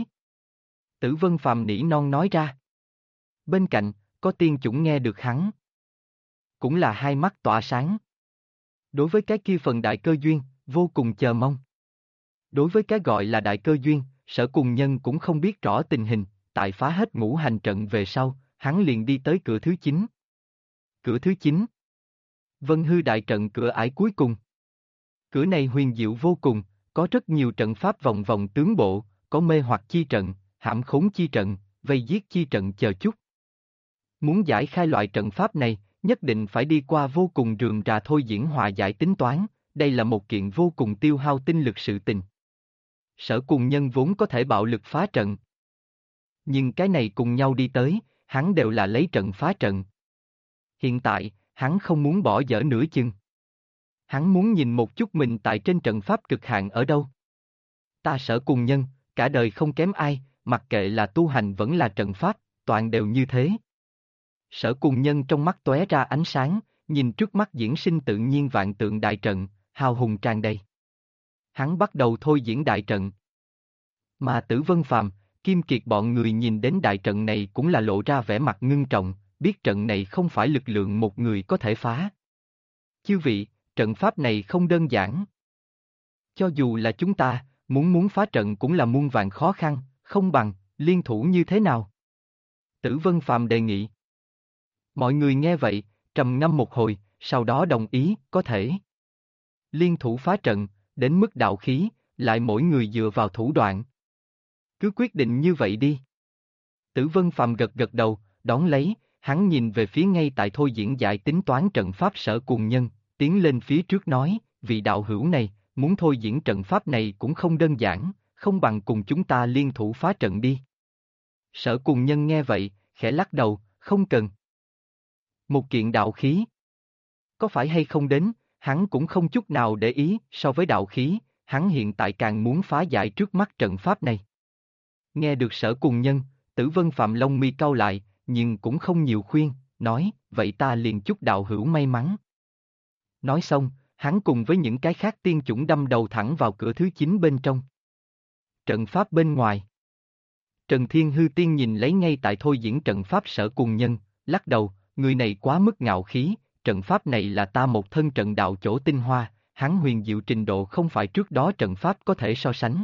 Tử Vân Phàm nỉ non nói ra. Bên cạnh, có tiên chủng nghe được hắn. Cũng là hai mắt tỏa sáng. Đối với cái kia phần đại cơ duyên, vô cùng chờ mong. Đối với cái gọi là đại cơ duyên, Sở Cùng Nhân cũng không biết rõ tình hình, tại phá hết ngũ hành trận về sau, hắn liền đi tới cửa thứ 9. Cửa thứ 9. Vân Hư đại trận cửa ải cuối cùng. Cửa này huyền diệu vô cùng, có rất nhiều trận pháp vòng vòng tướng bộ, có mê hoặc chi trận, hãm khốn chi trận, vây giết chi trận chờ chút. Muốn giải khai loại trận pháp này, nhất định phải đi qua vô cùng rườm rà thôi diễn hòa giải tính toán, đây là một kiện vô cùng tiêu hao tinh lực sự tình. Sở Cùng Nhân vốn có thể bạo lực phá trận. Nhưng cái này cùng nhau đi tới, hắn đều là lấy trận phá trận. Hiện tại, hắn không muốn bỏ dở nửa chừng. Hắn muốn nhìn một chút mình tại trên trận pháp cực hạn ở đâu. Ta Sở Cùng Nhân, cả đời không kém ai, mặc kệ là tu hành vẫn là trận pháp, toàn đều như thế. Sở Cùng Nhân trong mắt tóe ra ánh sáng, nhìn trước mắt diễn sinh tự nhiên vạn tượng đại trận, hào hùng tràn đầy. Hắn bắt đầu thôi diễn đại trận. Mà Tử Vân Phàm, Kim Kiệt bọn người nhìn đến đại trận này cũng là lộ ra vẻ mặt ngưng trọng, biết trận này không phải lực lượng một người có thể phá. Chư vị, trận pháp này không đơn giản. Cho dù là chúng ta, muốn phá trận cũng là muôn vàn khó khăn, không bằng, liên thủ như thế nào? Tử Vân Phàm đề nghị. Mọi người nghe vậy, trầm ngâm một hồi, sau đó đồng ý, có thể. Liên thủ phá trận, đến mức đạo khí, lại mỗi người dựa vào thủ đoạn. Cứ quyết định như vậy đi. Tử Vân Phàm gật gật đầu, đón lấy, hắn nhìn về phía ngay tại thôi diễn giải tính toán trận pháp Sở Cuồng Nhân, tiến lên phía trước nói, vị đạo hữu này, muốn thôi diễn trận pháp này cũng không đơn giản, không bằng cùng chúng ta liên thủ phá trận đi. Sở Cuồng Nhân nghe vậy, khẽ lắc đầu, không cần. Một kiện đạo khí. Có phải hay không đến, hắn cũng không chút nào để ý, so với đạo khí, hắn hiện tại càng muốn phá giải trước mắt trận pháp này. Nghe được Sở Cuồng Nhân, Tử Vân Phạm lông mi cau lại, nhưng cũng không nhiều khuyên, nói, vậy ta liền chúc đạo hữu may mắn. Nói xong, hắn cùng với những cái khác tiên chủng đâm đầu thẳng vào cửa thứ 9 bên trong. Trận pháp bên ngoài. Trần Thiên Hư Tiên nhìn lấy ngay tại thôi diễn trận pháp Sở Cuồng Nhân, lắc đầu, người này quá mức ngạo khí, trận pháp này là ta một thân trận đạo chỗ tinh hoa, hắn huyền diệu trình độ không phải trước đó trận pháp có thể so sánh.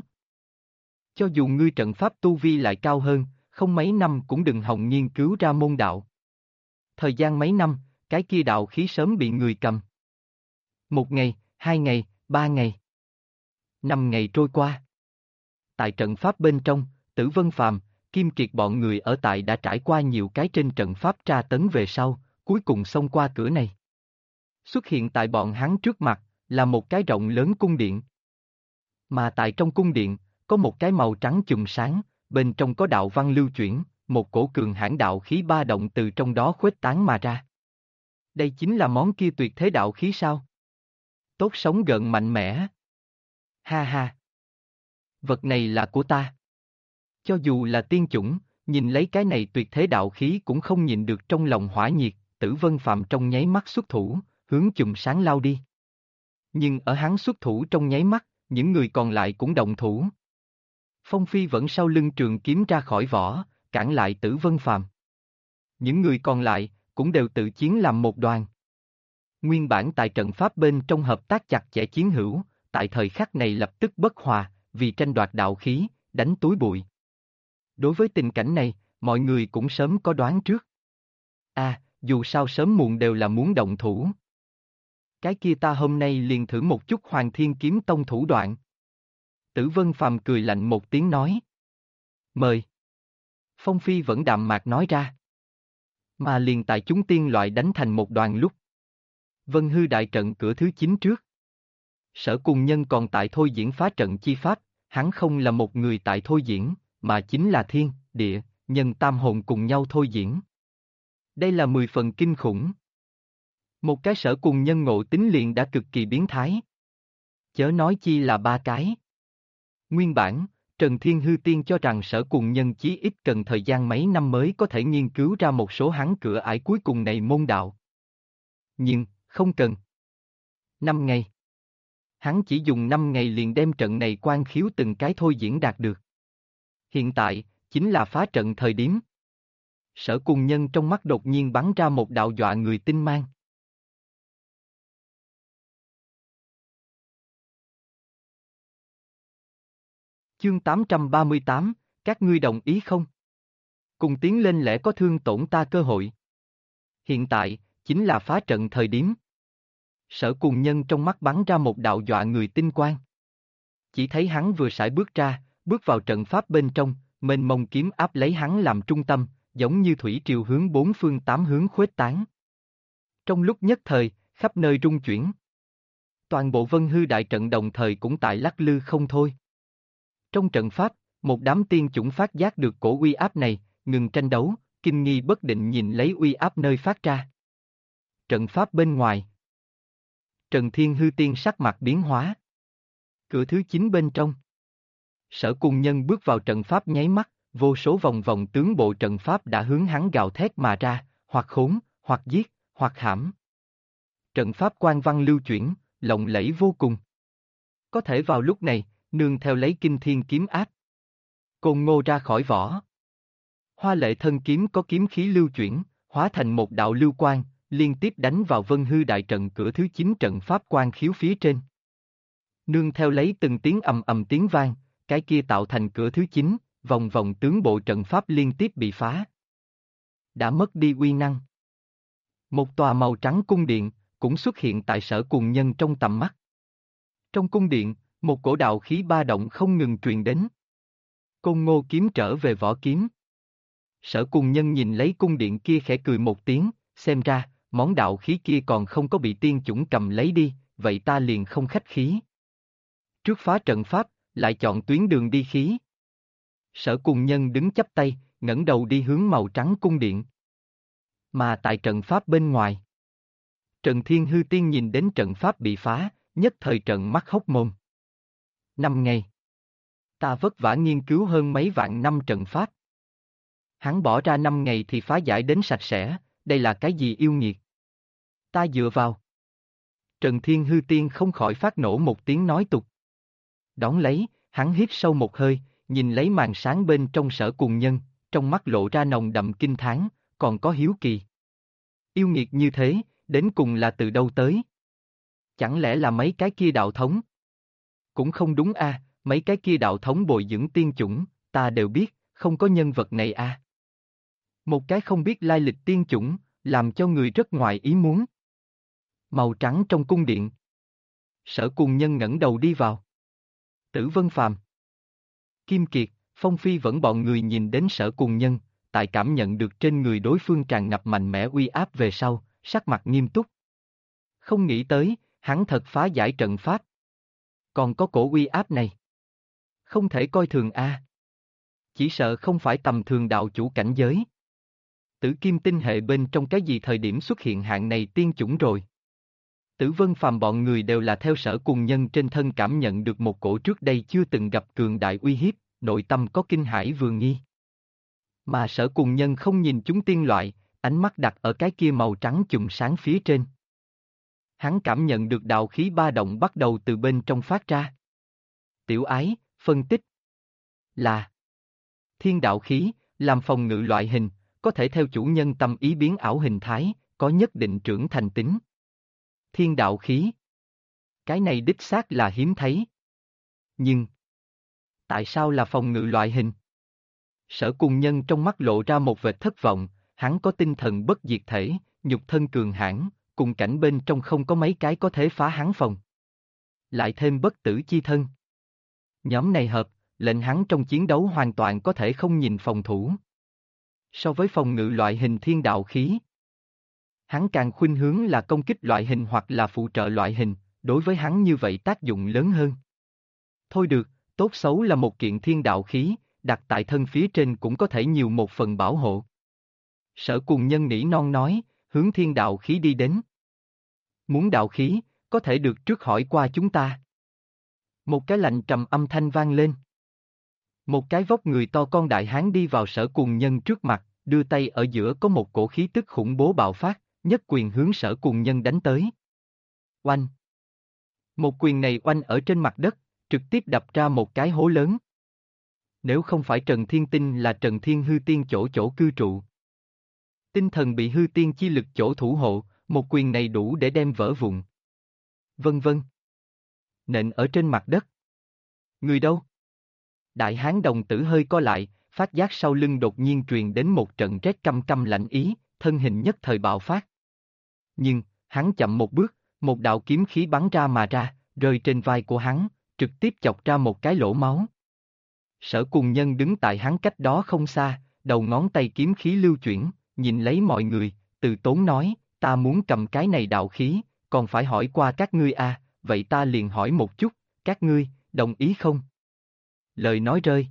Cho dù ngươi trận pháp tu vi lại cao hơn, không mấy năm cũng đừng hòng nghiên cứu ra môn đạo. Thời gian mấy năm, cái kia đạo khí sớm bị người cầm. 1 ngày, 2 ngày, 3 ngày. 5 ngày trôi qua. Tại trận pháp bên trong, Tử Vân Phàm, Kim Kiệt bọn người ở tại đã trải qua nhiều cái trên trận pháp tra tấn về sau, cuối cùng xông qua cửa này. Xuất hiện tại bọn hắn trước mặt, là một cái rộng lớn cung điện. Mà tại trong cung điện, có một cái màu trắng chùm sáng, bên trong có đạo văn lưu chuyển, một cổ cường hãn đạo khí ba động từ trong đó khuếch tán mà ra. Đây chính là món kia tuyệt thế đạo khí sao? Tốt sống gợn mạnh mẽ. Ha ha. Vật này là của ta. Cho dù là tiên chủng, nhìn lấy cái này tuyệt thế đạo khí cũng không nhịn được trong lòng hỏa nhiệt, Tử Vân Phạm trong nháy mắt xuất thủ, hướng chùm sáng lao đi. Nhưng ở hắn xuất thủ trong nháy mắt, những người còn lại cũng động thủ. Phong Phi vẫn sau lưng trường kiếm ra khỏi vỏ, cản lại Tử Vân Phàm. Những người còn lại cũng đều tự chiến làm một đoàn. Nguyên bản tại trận pháp bên trong hợp tác chặt chẽ chiến hữu, tại thời khắc này lập tức bất hòa, vì tranh đoạt đạo khí, đánh túi bụi. Đối với tình cảnh này, mọi người cũng sớm có đoán trước. Dù sao sớm muộn đều là muốn động thủ. Cái kia ta hôm nay liền thử một chút Hoàng Thiên Kiếm Tông thủ đoạn. Tử Vân Phàm cười lạnh một tiếng nói. Mời. Phong Phi vẫn đạm mạc nói ra. Mà liền tại chúng tiên loại đánh thành một đoàn lúc. Vân Hư đại trận cửa thứ 9 trước. Sở Cuồng Nhân còn tại thôi diễn phá trận chi pháp, hắn không là một người tại thôi diễn, mà chính là thiên, địa, nhân tam hồn cùng nhau thôi diễn. Đây là 10 phần kinh khủng. Một cái Sở Cuồng Nhân ngộ tính liền đã cực kỳ biến thái. Chớ nói chi là 3 cái. Nguyên bản, Trần Thiên Hư Tiên cho rằng Sở Cuồng Nhân chí ít cần thời gian mấy năm mới có thể nghiên cứu ra một số hắn cửa ải cuối cùng này môn đạo. Nhưng, không cần. 5 ngày. Hắn chỉ dùng 5 ngày liền đem trận này quan khiếu từng cái thôi diễn đạt được. Hiện tại, chính là phá trận thời điểm. Sở Cuồng Nhân trong mắt đột nhiên bắn ra một đạo dọa người tinh mang. Chương 838, các ngươi đồng ý không? Cùng tiến lên lẽ có thương tổn ta cơ hội. Hiện tại, chính là phá trận thời điểm. Sở Cuồng Nhân trong mắt bắn ra một đạo dọa người tinh quang. Chỉ thấy hắn vừa sải bước ra, bước vào trận pháp bên trong, mênh mông kiếm áp lấy hắn làm trung tâm, giống như thủy triều hướng bốn phương tám hướng khuếch tán. Trong lúc nhất thời, khắp nơi rung chuyển. Toàn bộ Vân Hư đại trận đồng thời cũng tại lắc lư không thôi. Trong trận pháp, một đám tiên chủng phát giác được cổ uy áp này, ngừng tranh đấu, kinh nghi bất định nhìn lấy uy áp nơi phát ra. Trận pháp bên ngoài. Trần Thiên Hư Tiên sắc mặt biến hóa. Cửa thứ 9 bên trong. Sở Cuồng Nhân bước vào trận pháp nháy mắt, vô số vòng vòng tướng bộ trận pháp đã hướng hắn gào thét mà ra, hoặc khốn, hoặc giết, hoặc hãm. Trận pháp quang văn lưu chuyển, lộng lẫy vô cùng. Có thể vào lúc này, nương theo lấy kinh thiên kiếm áp. Côn Ngô ra khỏi vỏ. Hoa Lệ thân kiếm có kiếm khí lưu chuyển, hóa thành một đạo lưu quang, liên tiếp đánh vào Vân Hư đại trận cửa thứ 9 trận pháp quan khiếu phía trên. Nương theo lấy từng tiếng ầm ầm tiếng vang, cái kia tạo thành cửa thứ 9, vòng vòng tướng bộ trận pháp liên tiếp bị phá. Đã mất đi uy năng. Một tòa màu trắng cung điện, cũng xuất hiện tại Sở Cuồng Nhân trong tầm mắt. Trong cung điện, một cổ đạo khí ba động không ngừng truyền đến. Côn Ngô kiếm trở về vỏ kiếm. Sở Cùng Nhân nhìn lấy cung điện kia khẽ cười một tiếng, xem ra, món đạo khí kia còn không có bị tiên chủng cầm lấy đi, vậy ta liền không khách khí. Trước phá trận pháp, lại chọn tuyến đường đi khí. Sở Cùng Nhân đứng chắp tay, ngẩng đầu đi hướng màu trắng cung điện. Mà tại trận pháp bên ngoài, Trần Thiên Hư Tiên nhìn đến trận pháp bị phá, nhất thời trợn mắt hốc mồm. 5 ngày. Ta vất vả nghiên cứu hơn mấy vạn năm trận pháp. Hắn bỏ ra 5 ngày thì phá giải đến sạch sẽ, đây là cái gì yêu nghiệt? Ta dựa vào. Trần Thiên Hư Tiên không khỏi phát nổ một tiếng nói tục. Đón lấy, hắn hít sâu một hơi, nhìn lấy màn sáng bên trong Sở Cùng Nhân, trong mắt lộ ra nồng đậm kinh thán, còn có hiếu kỳ. Yêu nghiệt như thế, đến cùng là từ đâu tới? Chẳng lẽ là mấy cái kia đạo thống? Cũng không đúng a, mấy cái kia đạo thống bồi dưỡng tiên chủng, ta đều biết, không có nhân vật này a. Một cái không biết lai lịch tiên chủng, làm cho người rất ngoài ý muốn. Màu trắng trong cung điện. Sở Cùng Nhân ngẩng đầu đi vào. Tử Vân Phàm, Kim Kiệt, Phong Phi vẫn bọn người nhìn đến Sở Cùng Nhân, tại cảm nhận được trên người đối phương tràn ngập mạnh mẽ uy áp về sau, sắc mặt nghiêm túc. Không nghĩ tới, hắn thật phá giải trận pháp. Còn có cổ uy áp này. Không thể coi thường a. Chỉ sợ không phải tầm thường đạo chủ cảnh giới. Tử Kim tinh hệ bên trong cái gì thời điểm xuất hiện hạng này tiên chủng rồi. Tử Vân Phàm bọn người đều là theo Sở Cùng Nhân trên thân cảm nhận được một cổ trước đây chưa từng gặp cường đại uy hiếp, nội tâm có kinh hãi vừa nghi. Mà Sở Cùng Nhân không nhìn chúng tiên loại, ánh mắt đặt ở cái kia màu trắng chùm sáng phía trên. Hắn cảm nhận được đạo khí ba động bắt đầu từ bên trong phát ra. Tiểu ái, phân tích. Là thiên đạo khí, làm phòng ngự loại hình, có thể theo chủ nhân tâm ý biến ảo hình thái, có nhất định trưởng thành tính. Thiên đạo khí. Cái này đích xác là hiếm thấy. Nhưng, tại sao là phòng ngự loại hình? Sở Cùng Nhân trong mắt lộ ra một vệt thất vọng, hắn có tinh thần bất diệt thể, nhục thân cường hãn, cùng cảnh bên trong không có mấy cái có thể phá hắn phòng. Lại thêm bất tử chi thân. Nhóm này hợp, lệnh hắn trong chiến đấu hoàn toàn có thể không nhìn phòng thủ. So với phòng ngự loại hình thiên đạo khí, hắn càng khuynh hướng là công kích loại hình hoặc là phụ trợ loại hình, đối với hắn như vậy tác dụng lớn hơn. Thôi được, tốt xấu là một kiện thiên đạo khí, đặt tại thân phía trên cũng có thể nhiều một phần bảo hộ. Sở Cùng Nhân nỉ non nói, hướng thiên đạo khí đi đến. Muốn đạo khí, có thể được trước hỏi qua chúng ta. Một cái lạnh trầm âm thanh vang lên. Một cái vóc người to con đại hán đi vào Sở Cùng Nhân trước mặt, đưa tay ở giữa có một cổ khí tức khủng bố bạo phát, nhất quyền hướng Sở Cùng Nhân đánh tới. Oanh! Một quyền này oanh ở trên mặt đất, trực tiếp đập ra một cái hố lớn. Nếu không phải Trần Thiên Tinh là Trần Thiên Hư Tiên chỗ cư trụ. Tinh thần bị hư tiên chi lực chỗ thủ hộ, một quyền này đủ để đem vỡ vụn. Vân vân. Nện ở trên mặt đất. Người đâu? Đại hán đồng tử hơi co lại, phát giác sau lưng đột nhiên truyền đến một trận rét căm căm lạnh ý, thân hình nhất thời bạo phát. Nhưng, hắn chậm một bước, một đạo kiếm khí bắn ra mà ra, rơi trên vai của hắn, trực tiếp chọc ra một cái lỗ máu. Sở Cùng Nhân đứng tại hắn cách đó không xa, đầu ngón tay kiếm khí lưu chuyển, nhìn lấy mọi người, từ tốn nói, ta muốn cầm cái này đạo khí, còn phải hỏi qua các ngươi a, vậy ta liền hỏi một chút, các ngươi, đồng ý không? Lời nói rơi.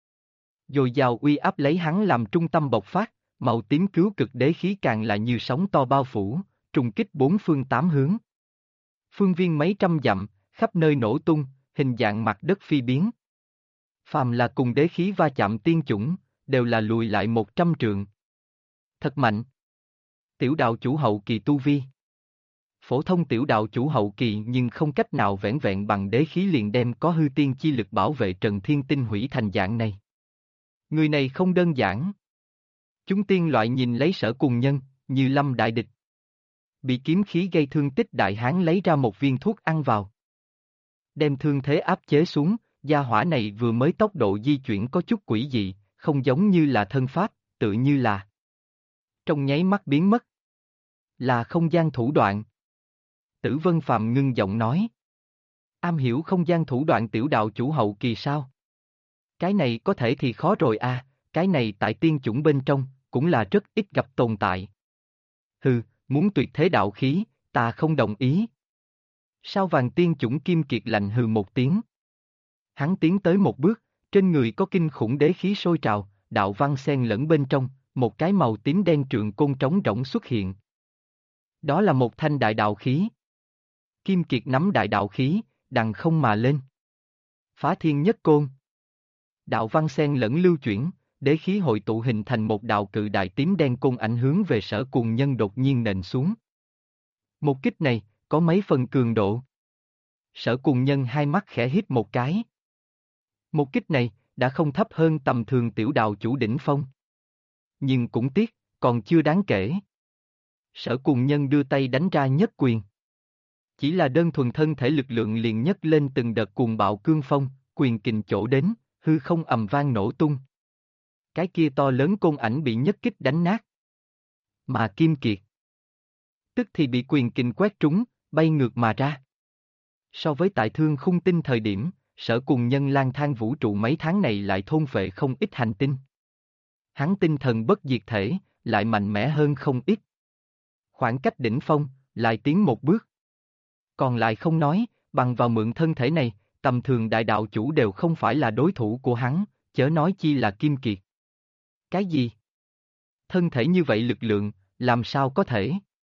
Dồi dào uy áp lấy hắn làm trung tâm bộc phát, màu tím cứu cực đế khí càng là như sóng to bao phủ, trùng kích bốn phương tám hướng. Phương viên mấy trăm dặm, khắp nơi nổ tung, hình dạng mặt đất phi biến. Phàm là cùng đế khí va chạm tiên chủng, đều là lùi lại 100 trượng. Thật mạnh. Tiểu đạo chủ hậu kỳ tu vi. Phổ thông tiểu đạo chủ hậu kỳ nhưng không cách nào vẻn vẹn bằng đế khí liền đem có hư tiên chi lực bảo vệ Trần Thiên Tinh hủy thành dạng này. Người này không đơn giản. Chúng tiên loại nhìn lấy Sở Cùng Nhân, như lâm đại địch. Bị kiếm khí gây thương tích đại hán lấy ra một viên thuốc ăn vào. Đem thương thế áp chế xuống, gia hỏa này vừa mới tốc độ di chuyển có chút quỷ dị, không giống như là thân pháp, tự như là trong nháy mắt biến mất. Là không gian thủ đoạn. Tử Vân Phàm ngưng giọng nói. Am hiểu không gian thủ đoạn tiểu đạo chủ hậu kỳ sao? Cái này có thể thì khó rồi à, cái này tại tiên chủng bên trong, cũng là rất ít gặp tồn tại. Hừ, muốn tuyệt thế đạo khí, ta không đồng ý. Sao Vàng tiên chủng Kim Kiệt lạnh hừ một tiếng. Hắn tiến tới một bước, trên người có kinh khủng đế khí sôi trào, đạo văn xen lẫn bên trong, một cái màu tím đen trượng côn trống rỗng xuất hiện. Đó là một thanh đại đạo khí. Kim Kiệt nắm đại đạo khí, đằng không mà lên. Phá thiên nhất côn. Đạo văn xen lẫn lưu chuyển, đế khí hội tụ hình thành một đạo cự đại tím đen côn ảnh hướng về Sở Cuồng Nhân đột nhiên nện xuống. Một kích này, có mấy phần cường độ. Sở Cuồng Nhân hai mắt khẽ híp một cái. Một kích này, đã không thấp hơn tầm thường tiểu đạo chủ đỉnh phong. Nhưng cũng tiếc, còn chưa đáng kể. Sở Cuồng Nhân đưa tay đánh ra nhất quyền. Chỉ là đơn thuần thân thể lực lượng liền nhấc lên từng đợt cuồng bạo cương phong, quyền kình chỗ đến, hư không ầm vang nổ tung. Cái kia to lớn côn ảnh bị nhất kích đánh nát. Mà Kim Kiệt tức thì bị quyền kình quét trúng, bay ngược mà ra. So với tại Thương Khung Tinh thời điểm, Sở Cuồng Nhân lang thang vũ trụ mấy tháng này lại thôn phệ không ít hành tinh. Hắn tinh thần bất diệt thể, lại mạnh mẽ hơn không ít. Khoảng cách đỉnh phong, lại tiến một bước. Còn lại không nói, bằng vào mượn thân thể này, tầm thường đại đạo chủ đều không phải là đối thủ của hắn, chớ nói chi là Kim Kiệt. Cái gì? Thân thể như vậy lực lượng, làm sao có thể?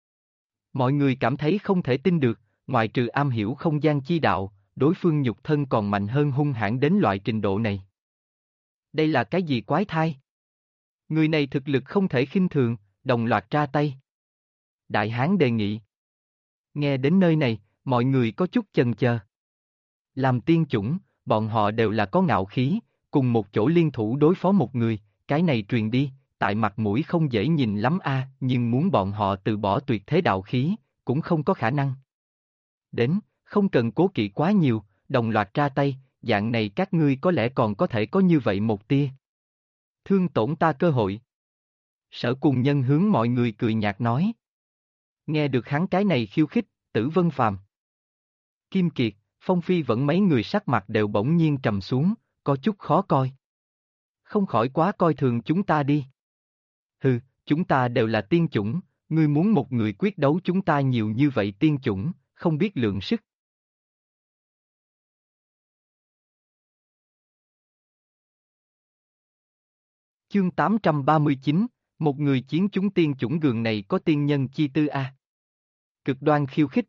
Mọi người cảm thấy không thể tin được, ngoại trừ am hiểu không gian chi đạo, đối phương nhục thân còn mạnh hơn hung hãn đến loại trình độ này. Đây là cái gì quái thai? Người này thực lực không thể khinh thường, đồng loạt ra tay. Đại Hán đề nghị. Nghe đến nơi này, mọi người có chút chần chờ. Làm tiên chủng, bọn họ đều là có ngạo khí, cùng một chỗ liên thủ đối phó một người, cái này truyền đi, tại mặt mũi không dễ nhìn lắm a, nhưng muốn bọn họ từ bỏ tuyệt thế đạo khí, cũng không có khả năng. Đến, không cần cố kỵ quá nhiều, đồng loạt ra tay, dạng này các ngươi có lẽ còn có thể có như vậy một tia. Thương tổn ta cơ hội. Sở Cuồng Nhân hướng mọi người cười nhạt nói. Nghe được hắn cái này khiêu khích, Tử Vân Phàm, Kim Kiệt, Phong Phi vẫn mấy người sắc mặt đều bỗng nhiên trầm xuống, có chút khó coi. Không khỏi quá coi thường chúng ta đi. Hừ, chúng ta đều là tiên chủng, ngươi muốn một người quyết đấu chúng ta nhiều như vậy tiên chủng, không biết lượng sức. Chương 839, một người chiến chúng tiên chủng gường này có tiên nhân chi tư a. Cực đoan khiêu khích.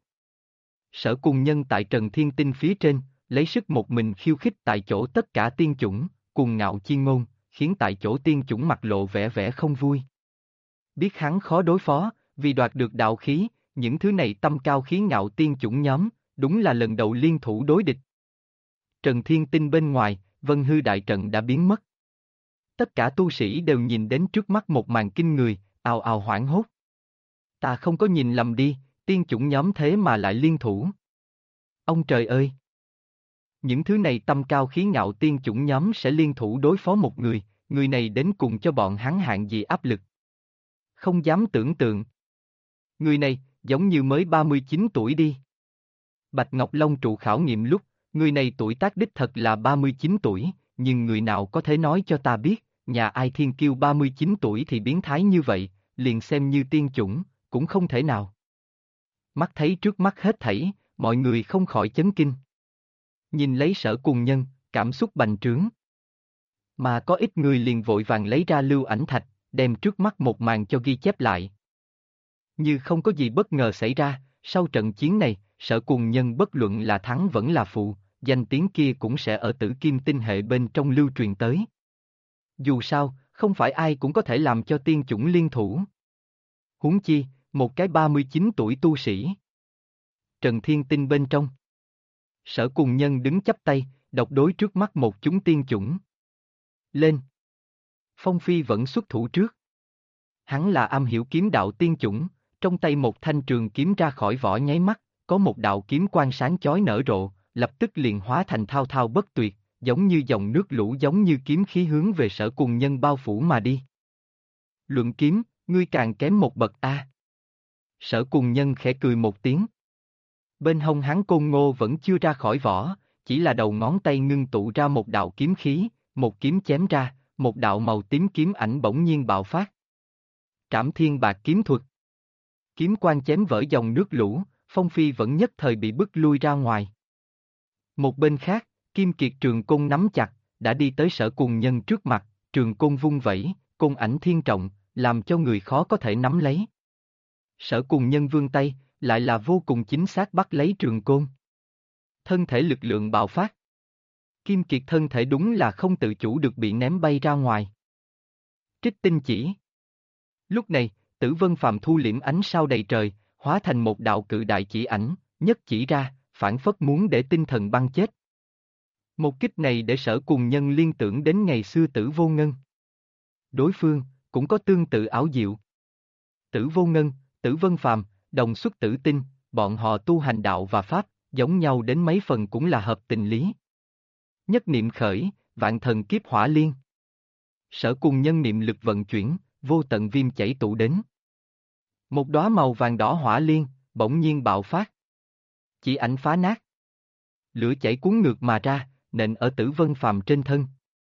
Sở Cuồng Nhân tại Trần Thiên Tinh phía trên, lấy sức một mình khiêu khích tại chỗ tất cả tiên chủng, cuồng ngạo chi ngôn, khiến tại chỗ tiên chủng mặt lộ vẻ vẻ không vui. Biết hắn khó đối phó, vì đoạt được đạo khí, những thứ này tâm cao khí ngạo tiên chủng nhóm, đúng là lần đầu liên thủ đối địch. Trần Thiên Tinh bên ngoài, Vân Hư đại trận đã biến mất. Tất cả tu sĩ đều nhìn đến trước mắt một màn kinh người, ào ào hoảng hốt. Ta không có nhìn lầm đi, tiên chủng nhóm thế mà lại liên thủ. Ông trời ơi! Những thứ này tâm cao khí ngạo tiên chủng nhóm sẽ liên thủ đối phó một người này đến cùng cho bọn hắn hạng gì áp lực. Không dám tưởng tượng. Người này, giống như mới 39 tuổi đi. Bạch Ngọc Long trụ khảo nghiệm lúc, người này tuổi tác đích thật là 39 tuổi, nhưng người nào có thể nói cho ta biết, nhà ai thiên kiêu 39 tuổi thì biến thái như vậy, liền xem như tiên chủng, cũng không thể nào. Mắt thấy trước mắt hết thảy, mọi người không khỏi chấn kinh. Nhìn lấy Sở Cuồng Nhân, cảm xúc bành trướng. Mà có ít người liền vội vàng lấy ra lưu ảnh thạch, đem trước mắt một màn cho ghi chép lại. Như không có gì bất ngờ xảy ra, sau trận chiến này, Sở Cuồng Nhân bất luận là thắng vẫn là phụ, danh tiếng kia cũng sẽ ở Tử Kim tinh hệ bên trong lưu truyền tới. Dù sao, không phải ai cũng có thể làm cho tiên chủng liên thủ. Huống chi, một cái 39 tuổi tu sĩ. Trần Thiên Tinh bên trong. Sở Cuồng Nhân đứng chắp tay, độc đối trước mắt một chúng tiên chủng. Lên! Phong Phi vẫn xuất thủ trước. Hắn là am hiểu kiếm đạo tiên chủng, trong tay một thanh trường kiếm ra khỏi vỏ nháy mắt, có một đạo kiếm quang sáng chói nở rộ, lập tức liền hóa thành thao thao bất tuyệt, giống như dòng nước lũ giống như kiếm khí hướng về Sở Cuồng Nhân bao phủ mà đi. Luận kiếm, ngươi càng kém một bậc a. Sở Cuồng Nhân khẽ cười một tiếng. Bên hông hắn côn ngô vẫn chưa ra khỏi vỏ, chỉ là đầu ngón tay ngưng tụ ra một đạo kiếm khí, một kiếm chém ra, một đạo màu tím kiếm ảnh bỗng nhiên bạo phát. Trảm Thiên Bạc kiếm thuật. Kiếm quang chém vỡ dòng nước lũ, Phong Phi vẫn nhất thời bị bức lui ra ngoài. Một bên khác, Kim Kiệt trường côn nắm chặt, đã đi tới Sở Cùng Nhân trước mặt, trường côn vung vẩy, côn ảnh thiên trọng, làm cho người khó có thể nắm lấy. Sở Cùng Nhân vươn tay, lại là vô cùng chính xác bắt lấy trường côn. Thân thể lực lượng bạo phát. Kim Kiệt thân thể đúng là không tự chủ được bị ném bay ra ngoài. Trích tinh chỉ. Lúc này, Tử Vân Phàm thu liễm ánh sao đầy trời, hóa thành một đạo cự đại chỉ ảnh, nhất chỉ ra, phảng phất muốn để tinh thần băng chết. Một kích này để Sở Cùng Nhân liên tưởng đến ngày xưa Tử Vô Ngân. Đối phương, cũng có tương tự ảo diệu. Tử Vô Ngân, Tử Vân Phàm, đồng xuất tử tinh, bọn họ tu hành đạo và pháp, giống nhau đến mấy phần cũng là hợp tình lý. Nhất niệm khởi, vạn thần kiếp hỏa liên. Sở Cùng Nhân niệm lực vận chuyển, vô tận viêm chảy tụ đến. Một đóa màu vàng đỏ hỏa liên, bỗng nhiên bạo phát. Chỉ ảnh phá nát. Lửa chảy cuốn ngược mà ra, nện ở Tử Vân Phàm trên thân.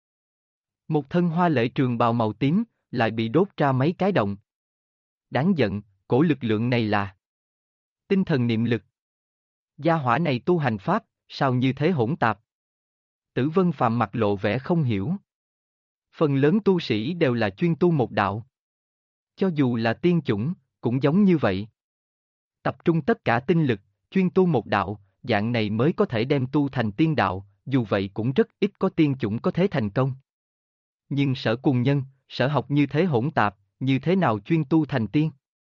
Một thân hoa lệ trường bào màu tím, lại bị đốt ra mấy cái động. Đáng giận, cổ lực lượng này là tinh thần niệm lực. Gia hỏa này tu hành pháp, sao như thế hỗn tạp? Tử Vân Phàm mặt lộ vẻ không hiểu. Phần lớn tu sĩ đều là chuyên tu một đạo. Cho dù là tiên chủng, cũng giống như vậy. Tập trung tất cả tinh lực, chuyên tu một đạo, dạng này mới có thể đem tu thành tiên đạo, dù vậy cũng rất ít có tiên chủng có thế thành công. Nhưng Sở Cùng Nhân, sở học như thế hỗn tạp, như thế nào chuyên tu thành tiên?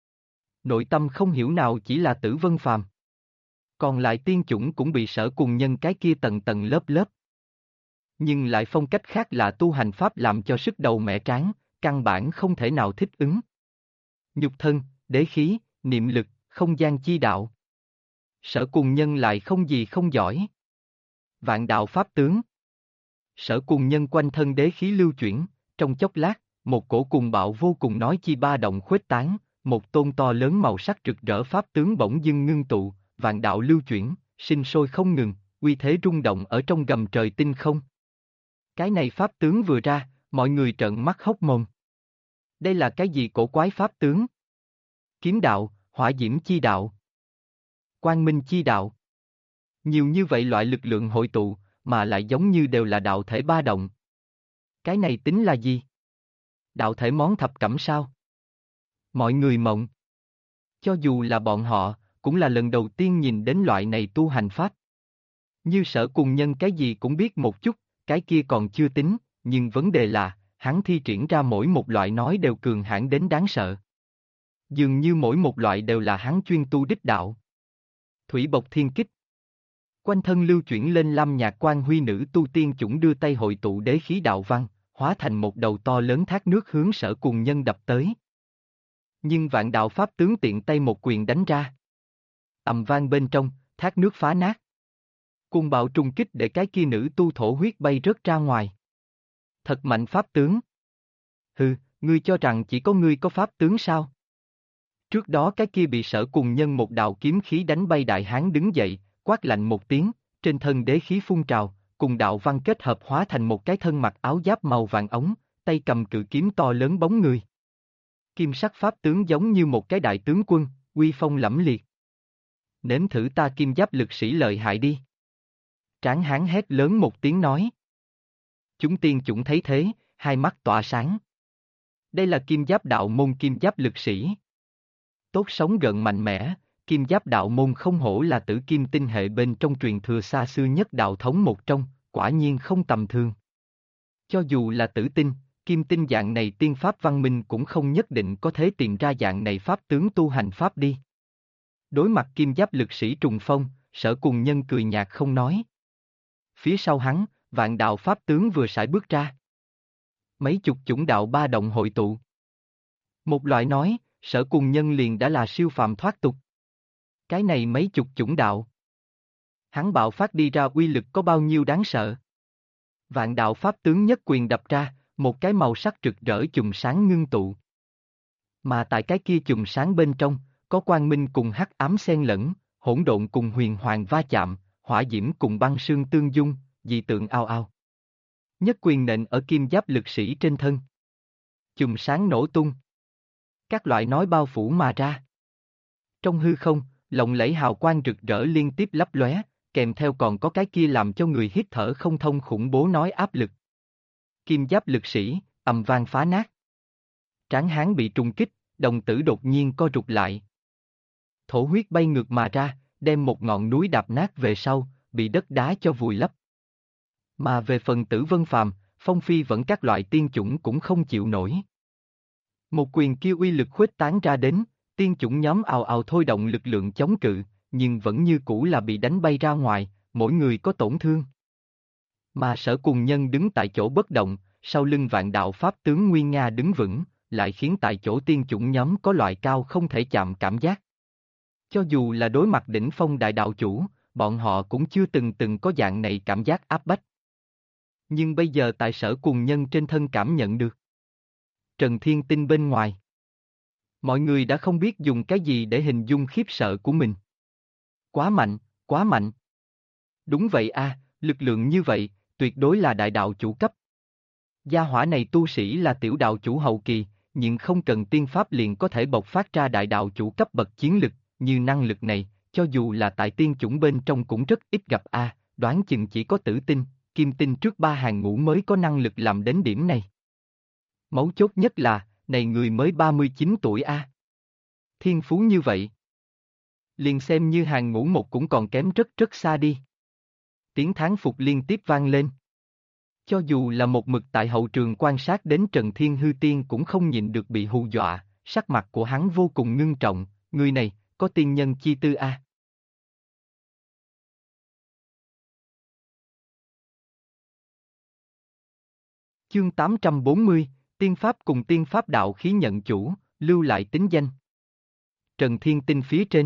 Nội tâm không hiểu nào chỉ là Tử Vân Phàm. Còn lại tiên chủng cũng bị Sở Cùng Nhân cái kia tầng tầng lớp lớp. Nhưng lại phong cách khác là tu hành pháp làm cho sức đầu mẻ tráng, căn bản không thể nào thích ứng. Nhục thân, đế khí, niệm lực, không gian chi đạo. Sở Cùng Nhân lại không gì không giỏi. Vạn đạo pháp tướng. Sở Cùng Nhân quanh thân đế khí lưu chuyển, trong chốc lát, một cổ cùng bạo vô cùng nói chi ba động khuếch tán, một tôn to lớn màu sắc rực rỡ pháp tướng bỗng dưng ngưng tụ, vạn đạo lưu chuyển, sinh sôi không ngừng, uy thế rung động ở trong gầm trời tinh không. Cái này pháp tướng vừa ra, mọi người trợn mắt hốc mồm. Đây là cái gì cổ quái pháp tướng? Kiếm đạo, hỏa diễm chi đạo, quang minh chi đạo. Nhiều như vậy loại lực lượng hội tụ, mà lại giống như đều là đạo thể ba động. Cái này tính là gì? Đạo thể món thập cẩm sao? Mọi người mộng. Cho dù là bọn họ, cũng là lần đầu tiên nhìn đến loại này tu hành pháp. Như Sở Cùng Nhân cái gì cũng biết một chút, cái kia còn chưa tính, nhưng vấn đề là, hắn thi triển ra mỗi một loại nói đều cường hãn đến đáng sợ. Dường như mỗi một loại đều là hắn chuyên tu đích đạo. Thủy Bộc Thiên Kích. Quanh thân lưu chuyển lên lâm nhạc quan huy nữ tu tiên chủng đưa tay hội tụ đế khí đạo văn, hóa thành một đầu to lớn thác nước hướng Sở Cùng Nhân đập tới. Nhưng vạn đạo pháp tướng tiện tay một quyền đánh ra. Ầm vang bên trong, thác nước phá nát. Cuồng bạo trùng kích để cái kia nữ tu thổ huyết bay rớt ra ngoài. Thật mạnh pháp tướng. Hừ, ngươi cho rằng chỉ có ngươi có pháp tướng sao? Trước đó cái kia bị Sở Cùng Nhân một đạo kiếm khí đánh bay đại hán đứng dậy, quát lạnh một tiếng, trên thân đế khí phun trào, cùng đạo văn kết hợp hóa thành một cái thân mặc áo giáp màu vàng ống, tay cầm cự kiếm to lớn bóng người. Kim sắc pháp tướng giống như một cái đại tướng quân, uy phong lẫm liệt. Nếm thử ta kim giáp lực sĩ lợi hại đi. Tráng hán hét lớn một tiếng nói. Chúng tiên chủng thấy thế, hai mắt tỏa sáng. Đây là kim giáp đạo môn kim giáp lực sĩ. Tốt sống gợn mạnh mẽ, kim giáp đạo môn không hổ là tử kim tinh hệ bên trong truyền thừa xa xưa nhất đạo thống một trong, quả nhiên không tầm thường. Cho dù là tử tinh, kim tinh dạng này tiên pháp văn minh cũng không nhất định có thể tìm ra dạng này pháp tướng tu hành pháp đi. Đối mặt kim giáp lực sĩ trùng phong, Sở Cùng Nhân cười nhạt không nói. Phía sau hắn, vạn đạo pháp tướng vừa sải bước ra. Mấy chục chủng đạo ba động hội tụ. Một loại nói, Sở Cùng Nhân liền đã là siêu phàm thoát tục. Cái này mấy chục chủng đạo. Hắn bạo phát đi ra uy lực có bao nhiêu đáng sợ. Vạn đạo pháp tướng nhất quyền đập ra, một cái màu sắc rực rỡ chùm sáng ngưng tụ. Mà tại cái kia chùm sáng bên trong, có quang minh cùng hắc ám xen lẫn, hỗn độn cùng huyền hoàng va chạm, hỏa diễm cùng băng sương tương dung, dị tượng ao ao. Nhất quyền nện ở kim giáp lực sĩ trên thân. Chùm sáng nổ tung. Các loại nói bao phủ mà ra. Trong hư không, lộng lẫy hào quang rực rỡ liên tiếp lấp lóe, kèm theo còn có cái kia làm cho người hít thở không thông khủng bố nói áp lực. Kim giáp lực sĩ, ầm vang phá nát. Tráng hán bị trùng kích, đồng tử đột nhiên co rụt lại. Thổ huyết bay ngược mà ra, đem một ngọn núi đạp nát về sau, bị đất đá cho vùi lấp. Mà về phần Tử Vân Phàm, Phong Phi vẫn các loại tiên chủng cũng không chịu nổi. Một quyền kia uy lực khuếch tán ra đến, tiên chủng nhóm ào ào thôi động lực lượng chống cự, nhưng vẫn như cũ là bị đánh bay ra ngoài, mỗi người có tổn thương. Mà Sở Cùng Nhân đứng tại chỗ bất động, sau lưng Vạn Đạo Pháp tướng Nguyên Nga đứng vững, lại khiến tại chỗ tiên chủng nhóm có loại cao không thể chạm cảm giác. Cho dù là đối mặt đỉnh phong đại đạo chủ, bọn họ cũng chưa từng có dạng này cảm giác áp bách. Nhưng bây giờ tại Sở Cùng Nhân trên thân cảm nhận được. Trần Thiên Tinh bên ngoài. Mọi người đã không biết dùng cái gì để hình dung khiếp sợ của mình. Quá mạnh, quá mạnh. Đúng vậy a, lực lượng như vậy, tuyệt đối là đại đạo chủ cấp. Gia hỏa này tu sĩ là tiểu đạo chủ hậu kỳ, nhưng không cần tiên pháp liền có thể bộc phát ra đại đạo chủ cấp bậc chiến lực, như năng lực này, cho dù là tại tiên chủng bên trong cũng rất ít gặp a, đoán chừng chỉ có Tử Tinh, Kim Tinh trước ba hàng ngũ mới có năng lực làm đến điểm này. Mấu chốt nhất là, này người mới 39 tuổi a. Thiên phú như vậy. Liền xem như hàng ngũ một cũng còn kém rất xa đi. Tiếng thán phục liên tiếp vang lên. Cho dù là một mực tại hậu trường quan sát đến Trần Thiên Hư Tiên cũng không nhịn được bị hù dọa, sắc mặt của hắn vô cùng ngưng trọng, người này, có tiên nhân chi tư a. Chương 840, Tiên Pháp cùng Tiên Pháp đạo khí nhận chủ, lưu lại tính danh. Trần Thiên Tinh phía trên.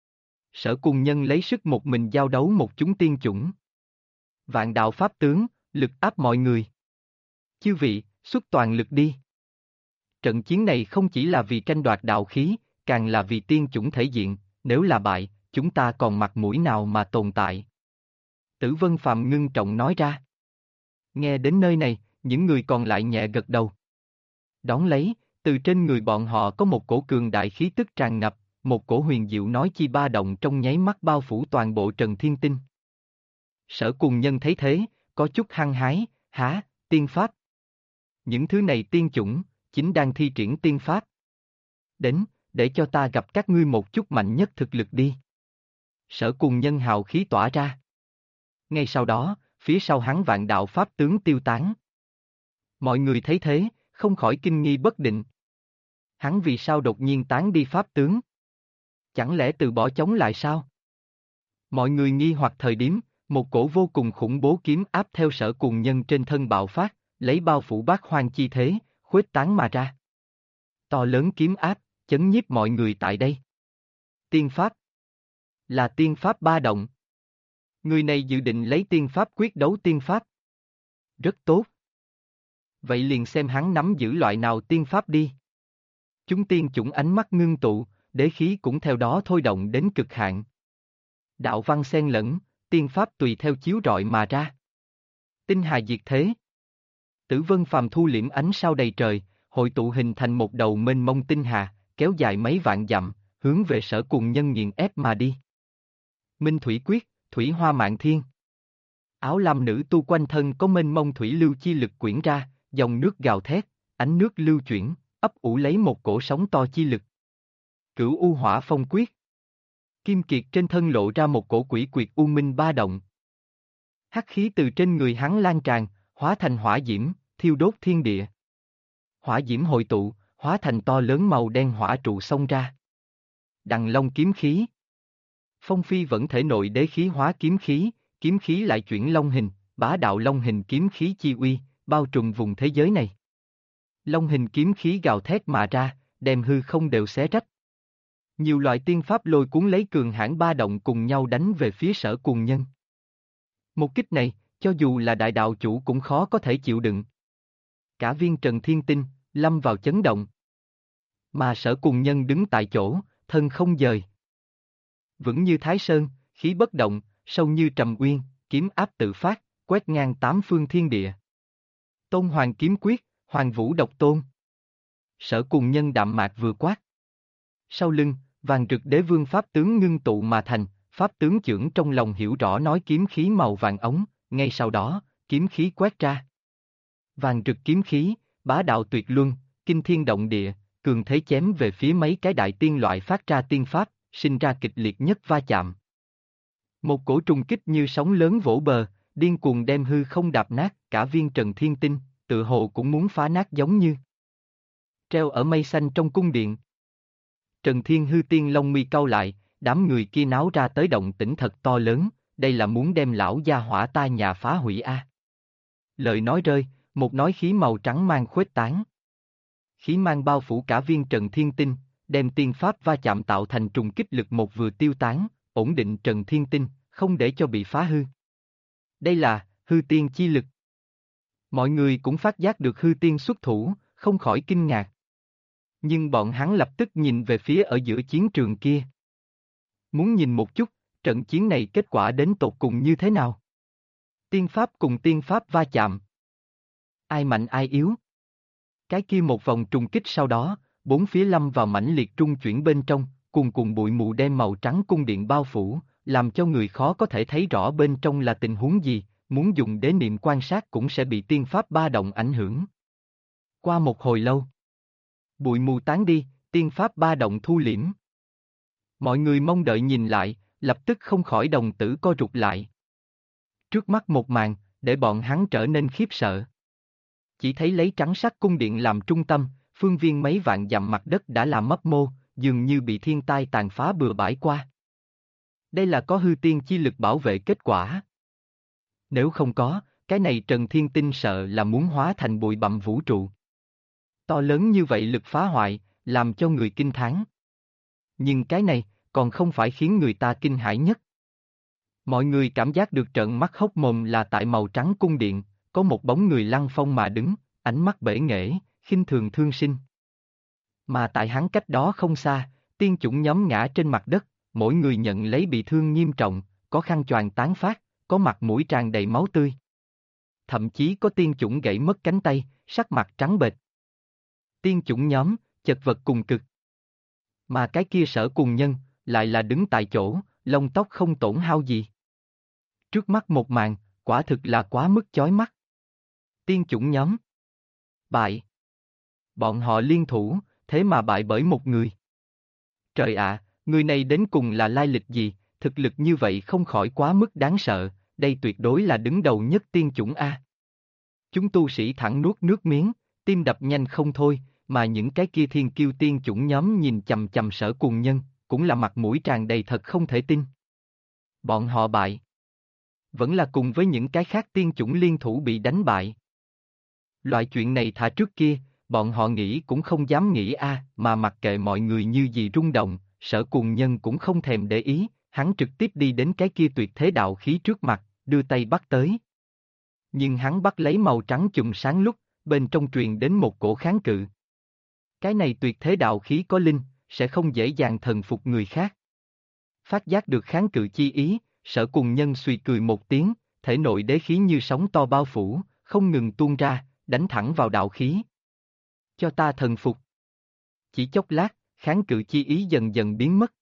Sở Cùng Nhân lấy sức một mình giao đấu một chúng tiên chủng. Vạn Đạo Pháp tướng, lực áp mọi người. Chư vị, xuất toàn lực đi. Trận chiến này không chỉ là vì tranh đoạt đạo khí, càng là vì tiên chủng thể diện, nếu là bại, chúng ta còn mặt mũi nào mà tồn tại. Tử Vân Phàm ngưng trọng nói ra. Nghe đến nơi này, những người còn lại nhẹ gật đầu. Đón lấy, từ trên người bọn họ có một cổ cường đại khí tức tràn ngập, một cổ huyền diệu nói chi ba động trong nháy mắt bao phủ toàn bộ Trần Thiên Tinh. Sở Cùng Nhân thấy thế, có chút hăng hái, há, tiên pháp. Những thứ này tiên chủng, chính đang thi triển tiên pháp. Đến, để cho ta gặp các ngươi một chút mạnh nhất thực lực đi. Sở Cùng Nhân hào khí tỏa ra. Ngay sau đó, phía sau hắn Vạn Đạo Pháp tướng tiêu tán. Mọi người thấy thế, không khỏi kinh nghi bất định. Hắn vì sao đột nhiên tán đi pháp tướng? Chẳng lẽ từ bỏ chống lại sao? Mọi người nghi hoặc thời điểm, một cổ vô cùng khủng bố kiếm áp theo Sở Cùng Nhân trên thân bạo phát, lấy bao phủ bát hoang chi thế, khuếch tán mà ra. To lớn kiếm áp, chấn nhiếp mọi người tại đây. Tiên pháp. Là tiên pháp ba động. Người này dự định lấy tiên pháp quyết đấu tiên pháp. Rất tốt. Vậy liền xem hắn nắm giữ loại nào tiên pháp đi. Chúng tiên chủng ánh mắt ngưng tụ, đế khí cũng theo đó thôi động đến cực hạn. Đạo văn xen lẫn, tiên pháp tùy theo chiếu rọi mà ra. Tinh hà diệt thế. Tử Vân Phàm thu liễm ánh sao đầy trời, hội tụ hình thành một đầu mênh mông tinh hà, kéo dài mấy vạn dặm, hướng về Sở Cùng Nhân nghiền ép mà đi. Minh Thủy Quyết, Thủy Hoa Mạn Thiên. Áo lam nữ tu quanh thân có mênh mông thủy lưu chi lực quyển ra, dòng nước gào thét, ánh nước lưu chuyển, ấp ủ lấy một cổ sóng to chi lực. Cửu U Hỏa Phong Quyết. Kim Kiệt trên thân lộ ra một cổ quỷ quyệt u minh ba động. Hắc khí từ trên người hắn lan tràn, hóa thành hỏa diễm, thiêu đốt thiên địa. Hỏa diễm hội tụ, hóa thành to lớn màu đen hỏa trụ xông ra. Đằng Long kiếm khí. Phong Phi vẫn thể nội đế khí hóa kiếm khí lại chuyển long hình, bá đạo long hình kiếm khí chi uy, bao trùm vùng thế giới này. Long hình kiếm khí gào thét mà ra, đem hư không đều xé rách. Nhiều loại tiên pháp lôi cuốn lấy cường hãn ba động cùng nhau đánh về phía Sở Cùng Nhân. Một kích này, cho dù là đại đạo chủ cũng khó có thể chịu đựng. Cả viên Trần Thiên Tinh, lâm vào chấn động. Mà Sở Cùng Nhân đứng tại chỗ, thân không dời. Vững như Thái Sơn, khí bất động, sâu như Trầm Uyên, kiếm áp tự phát, quét ngang tám phương thiên địa. Tôn Hoàng kiếm quyết, Hoàng Vũ độc tôn. Sở Cùng Nhân đạm mạc vừa quát. Sau lưng, vàng rực đế vương pháp tướng ngưng tụ mà thành, pháp tướng chưởng trong lòng hiểu rõ nói kiếm khí màu vàng ống, ngay sau đó, kiếm khí quét ra. Vàng rực kiếm khí, bá đạo tuyệt luân, kinh thiên động địa, cường thế chém về phía mấy cái đại tiên loại phát ra tiên pháp, sinh ra kịch liệt nhất va chạm. Một cổ trùng kích như sóng lớn vỗ bờ, điên cuồng đem hư không đạp nát, cả viên Trần Thiên Tinh, tự hồ cũng muốn phá nát giống như treo ở mây xanh trong cung điện. Trần Thiên Hư Tiên lông mi cau lại, đám người kia náo ra tới động tĩnh thật to lớn, đây là muốn đem lão gia hỏa ta nhà phá hủy a. Lời nói rơi, một nói khí màu trắng mang khuếch tán. Khí mang bao phủ cả viên Trần Thiên Tinh, đem tiên pháp va chạm tạo thành trùng kích lực một vừa tiêu tán, ổn định Trần Thiên Tinh, không để cho bị phá hư. Đây là hư tiên chi lực. Mọi người cũng phát giác được hư tiên xuất thủ, không khỏi kinh ngạc. Nhưng bọn hắn lập tức nhìn về phía ở giữa chiến trường kia. Muốn nhìn một chút, trận chiến này kết quả đến tột cùng như thế nào? Tiên pháp cùng tiên pháp va chạm. Ai mạnh ai yếu? Cái kia một vòng trùng kích sau đó, bốn phía lâm vào mãnh liệt trung chuyển bên trong, cùng bụi mù đen màu trắng cung điện bao phủ, làm cho người khó có thể thấy rõ bên trong là tình huống gì, muốn dùng đế niệm quan sát cũng sẽ bị tiên pháp ba động ảnh hưởng. Qua một hồi lâu, bụi mù tán đi, tiên pháp ba động thu liễm. Mọi người mong đợi nhìn lại, lập tức không khỏi đồng tử co rụt lại. Trước mắt một màn, để bọn hắn trở nên khiếp sợ. Chỉ thấy lấy trắng sắc cung điện làm trung tâm, phương viên mấy vạn dặm mặt đất đã làm mấp mô, dường như bị thiên tai tàn phá bừa bãi qua. Đây là có hư tiên chi lực bảo vệ kết quả. Nếu không có, cái này Trần Thiên Tinh sợ là muốn hóa thành bụi bặm vũ trụ. To lớn như vậy lực phá hoại, làm cho người kinh thán. Nhưng cái này, còn không phải khiến người ta kinh hãi nhất. Mọi người cảm giác được trợn mắt hốc mồm là tại màu trắng cung điện, có một bóng người lăng phong mà đứng, ánh mắt bể nghệ, khinh thường thương sinh. Mà tại hắn cách đó không xa, tiên chủng nhóm ngã trên mặt đất, mỗi người nhận lấy bị thương nghiêm trọng, có khăn choàng tán phát, có mặt mũi tràn đầy máu tươi. Thậm chí có tiên chủng gãy mất cánh tay, sắc mặt trắng bệch. Tiên chủng nhóm, chật vật cùng cực. Mà cái kia Sở Cùng Nhân, lại là đứng tại chỗ, lông tóc không tổn hao gì. Trước mắt một màn, quả thực là quá mức chói mắt. Tiên chủng nhóm. Bại. Bọn họ liên thủ, thế mà bại bởi một người. Trời ạ, người này đến cùng là lai lịch gì, thực lực như vậy không khỏi quá mức đáng sợ, đây tuyệt đối là đứng đầu nhất tiên chủng A. Chúng tu sĩ thẳng nuốt nước miếng, tim đập nhanh không thôi, mà những cái kia thiên kiêu tiên chủng nhóm nhìn chằm chằm Sở Cùng Nhân, cũng là mặt mũi tràn đầy thật không thể tin. Bọn họ bại. Vẫn là cùng với những cái khác tiên chủng liên thủ bị đánh bại. Loại chuyện này thả trước kia, bọn họ nghĩ cũng không dám nghĩ mà mặc kệ mọi người như gì rung động, Sở Cùng Nhân cũng không thèm để ý, hắn trực tiếp đi đến cái kia tuyệt thế đạo khí trước mặt, đưa tay bắt tới. Nhưng hắn bắt lấy màu trắng chùm sáng lúc, bên trong truyền đến một cổ kháng cự. Cái này tuyệt thế đạo khí có linh, sẽ không dễ dàng thần phục người khác. Phát giác được kháng cự chi ý, Sở Cùng Nhân suy cười một tiếng, thể nội đế khí như sóng to bao phủ, không ngừng tuôn ra, đánh thẳng vào đạo khí. Cho ta thần phục. Chỉ chốc lát, kháng cự chi ý dần dần biến mất.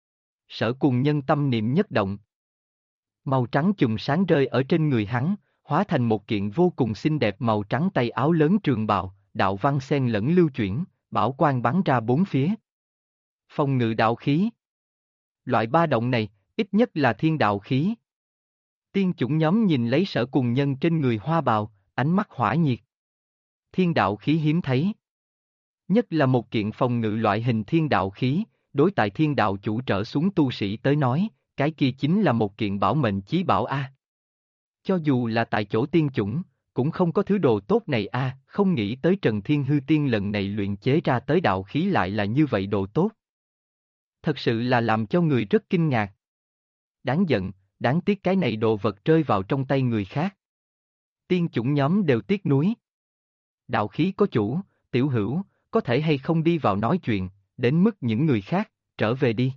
Sở Cùng Nhân tâm niệm nhất động. Màu trắng chùm sáng rơi ở trên người hắn, hóa thành một kiện vô cùng xinh đẹp màu trắng tay áo lớn trường bào, đạo văn xen lẫn lưu chuyển, bảo quang bắn ra bốn phía. Phòng ngự đạo khí. Loại ba động này, ít nhất là thiên đạo khí. Tiên chủng nhóm nhìn lấy Sở Cùng Nhân trên người hoa bào, ánh mắt hỏa nhiệt. Thiên đạo khí hiếm thấy. Nhất là một kiện phòng ngự loại hình thiên đạo khí, đối tại thiên đạo chủ trở xuống tu sĩ tới nói, cái kia chính là một kiện bảo mệnh chí bảo A. Cho dù là tại chỗ tiên chủng, cũng không có thứ đồ tốt này không nghĩ tới Trần Thiên Hư Tiên lần này luyện chế ra tới đạo khí lại là như vậy đồ tốt. Thật sự là làm cho người rất kinh ngạc. Đáng giận, đáng tiếc cái này đồ vật rơi vào trong tay người khác. Tiên chủng nhóm đều tiếc nuối. Đạo khí có chủ, tiểu hữu, có thể hay không đi vào nói chuyện, đến mức những người khác, trở về đi.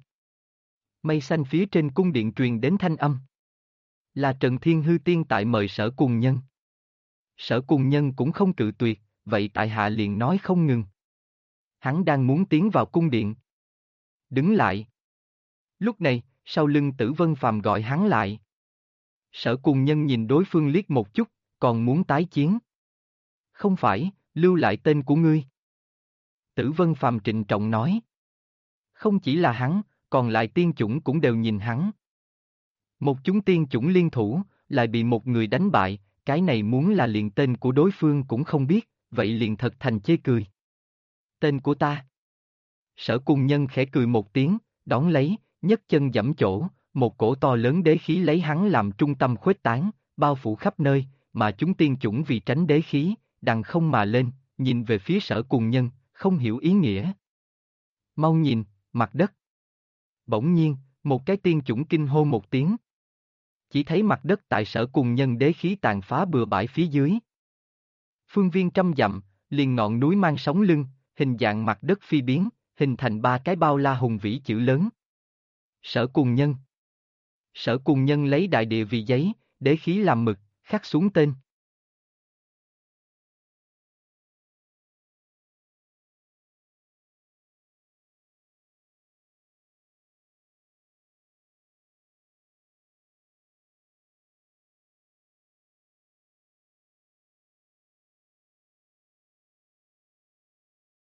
Mây xanh phía trên cung điện truyền đến thanh âm. Là Trần Thiên Hư Tiên tại mời Sở Cùng Nhân. Sở Cùng Nhân cũng không cự tuyệt, vậy tại hạ liền nói không ngừng. Hắn đang muốn tiến vào cung điện. Đứng lại. Lúc này, sau lưng Tử Vân Phàm gọi hắn lại. Sở Cùng Nhân nhìn đối phương liếc một chút, còn muốn tái chiến. Không phải, lưu lại tên của ngươi. Tử Vân Phàm trịnh trọng nói. Không chỉ là hắn, còn lại tiên chủng cũng đều nhìn hắn. Một chúng tiên chủng liên thủ, lại bị một người đánh bại, cái này muốn là liền tên của đối phương cũng không biết, vậy liền thật thành chê cười. Tên của ta. Sở Cùng Nhân khẽ cười một tiếng, đón lấy, nhấc chân giẫm chỗ, một cổ to lớn đế khí lấy hắn làm trung tâm khuếch tán, bao phủ khắp nơi, mà chúng tiên chủng vì tránh đế khí, đằng không mà lên, nhìn về phía Sở Cùng Nhân, không hiểu ý nghĩa. Mau nhìn, mặt đất. Bỗng nhiên, một cái tiên chủng kinh hô một tiếng. Chỉ thấy mặt đất tại Sở Cùng Nhân đế khí tàn phá bừa bãi phía dưới. Phương viên trăm dặm, liền ngọn núi mang sóng lưng, hình dạng mặt đất phi biến, hình thành ba cái bao la hùng vĩ chữ lớn. Sở Cùng Nhân. Sở Cùng Nhân lấy đại địa vì giấy, đế khí làm mực, khắc xuống tên.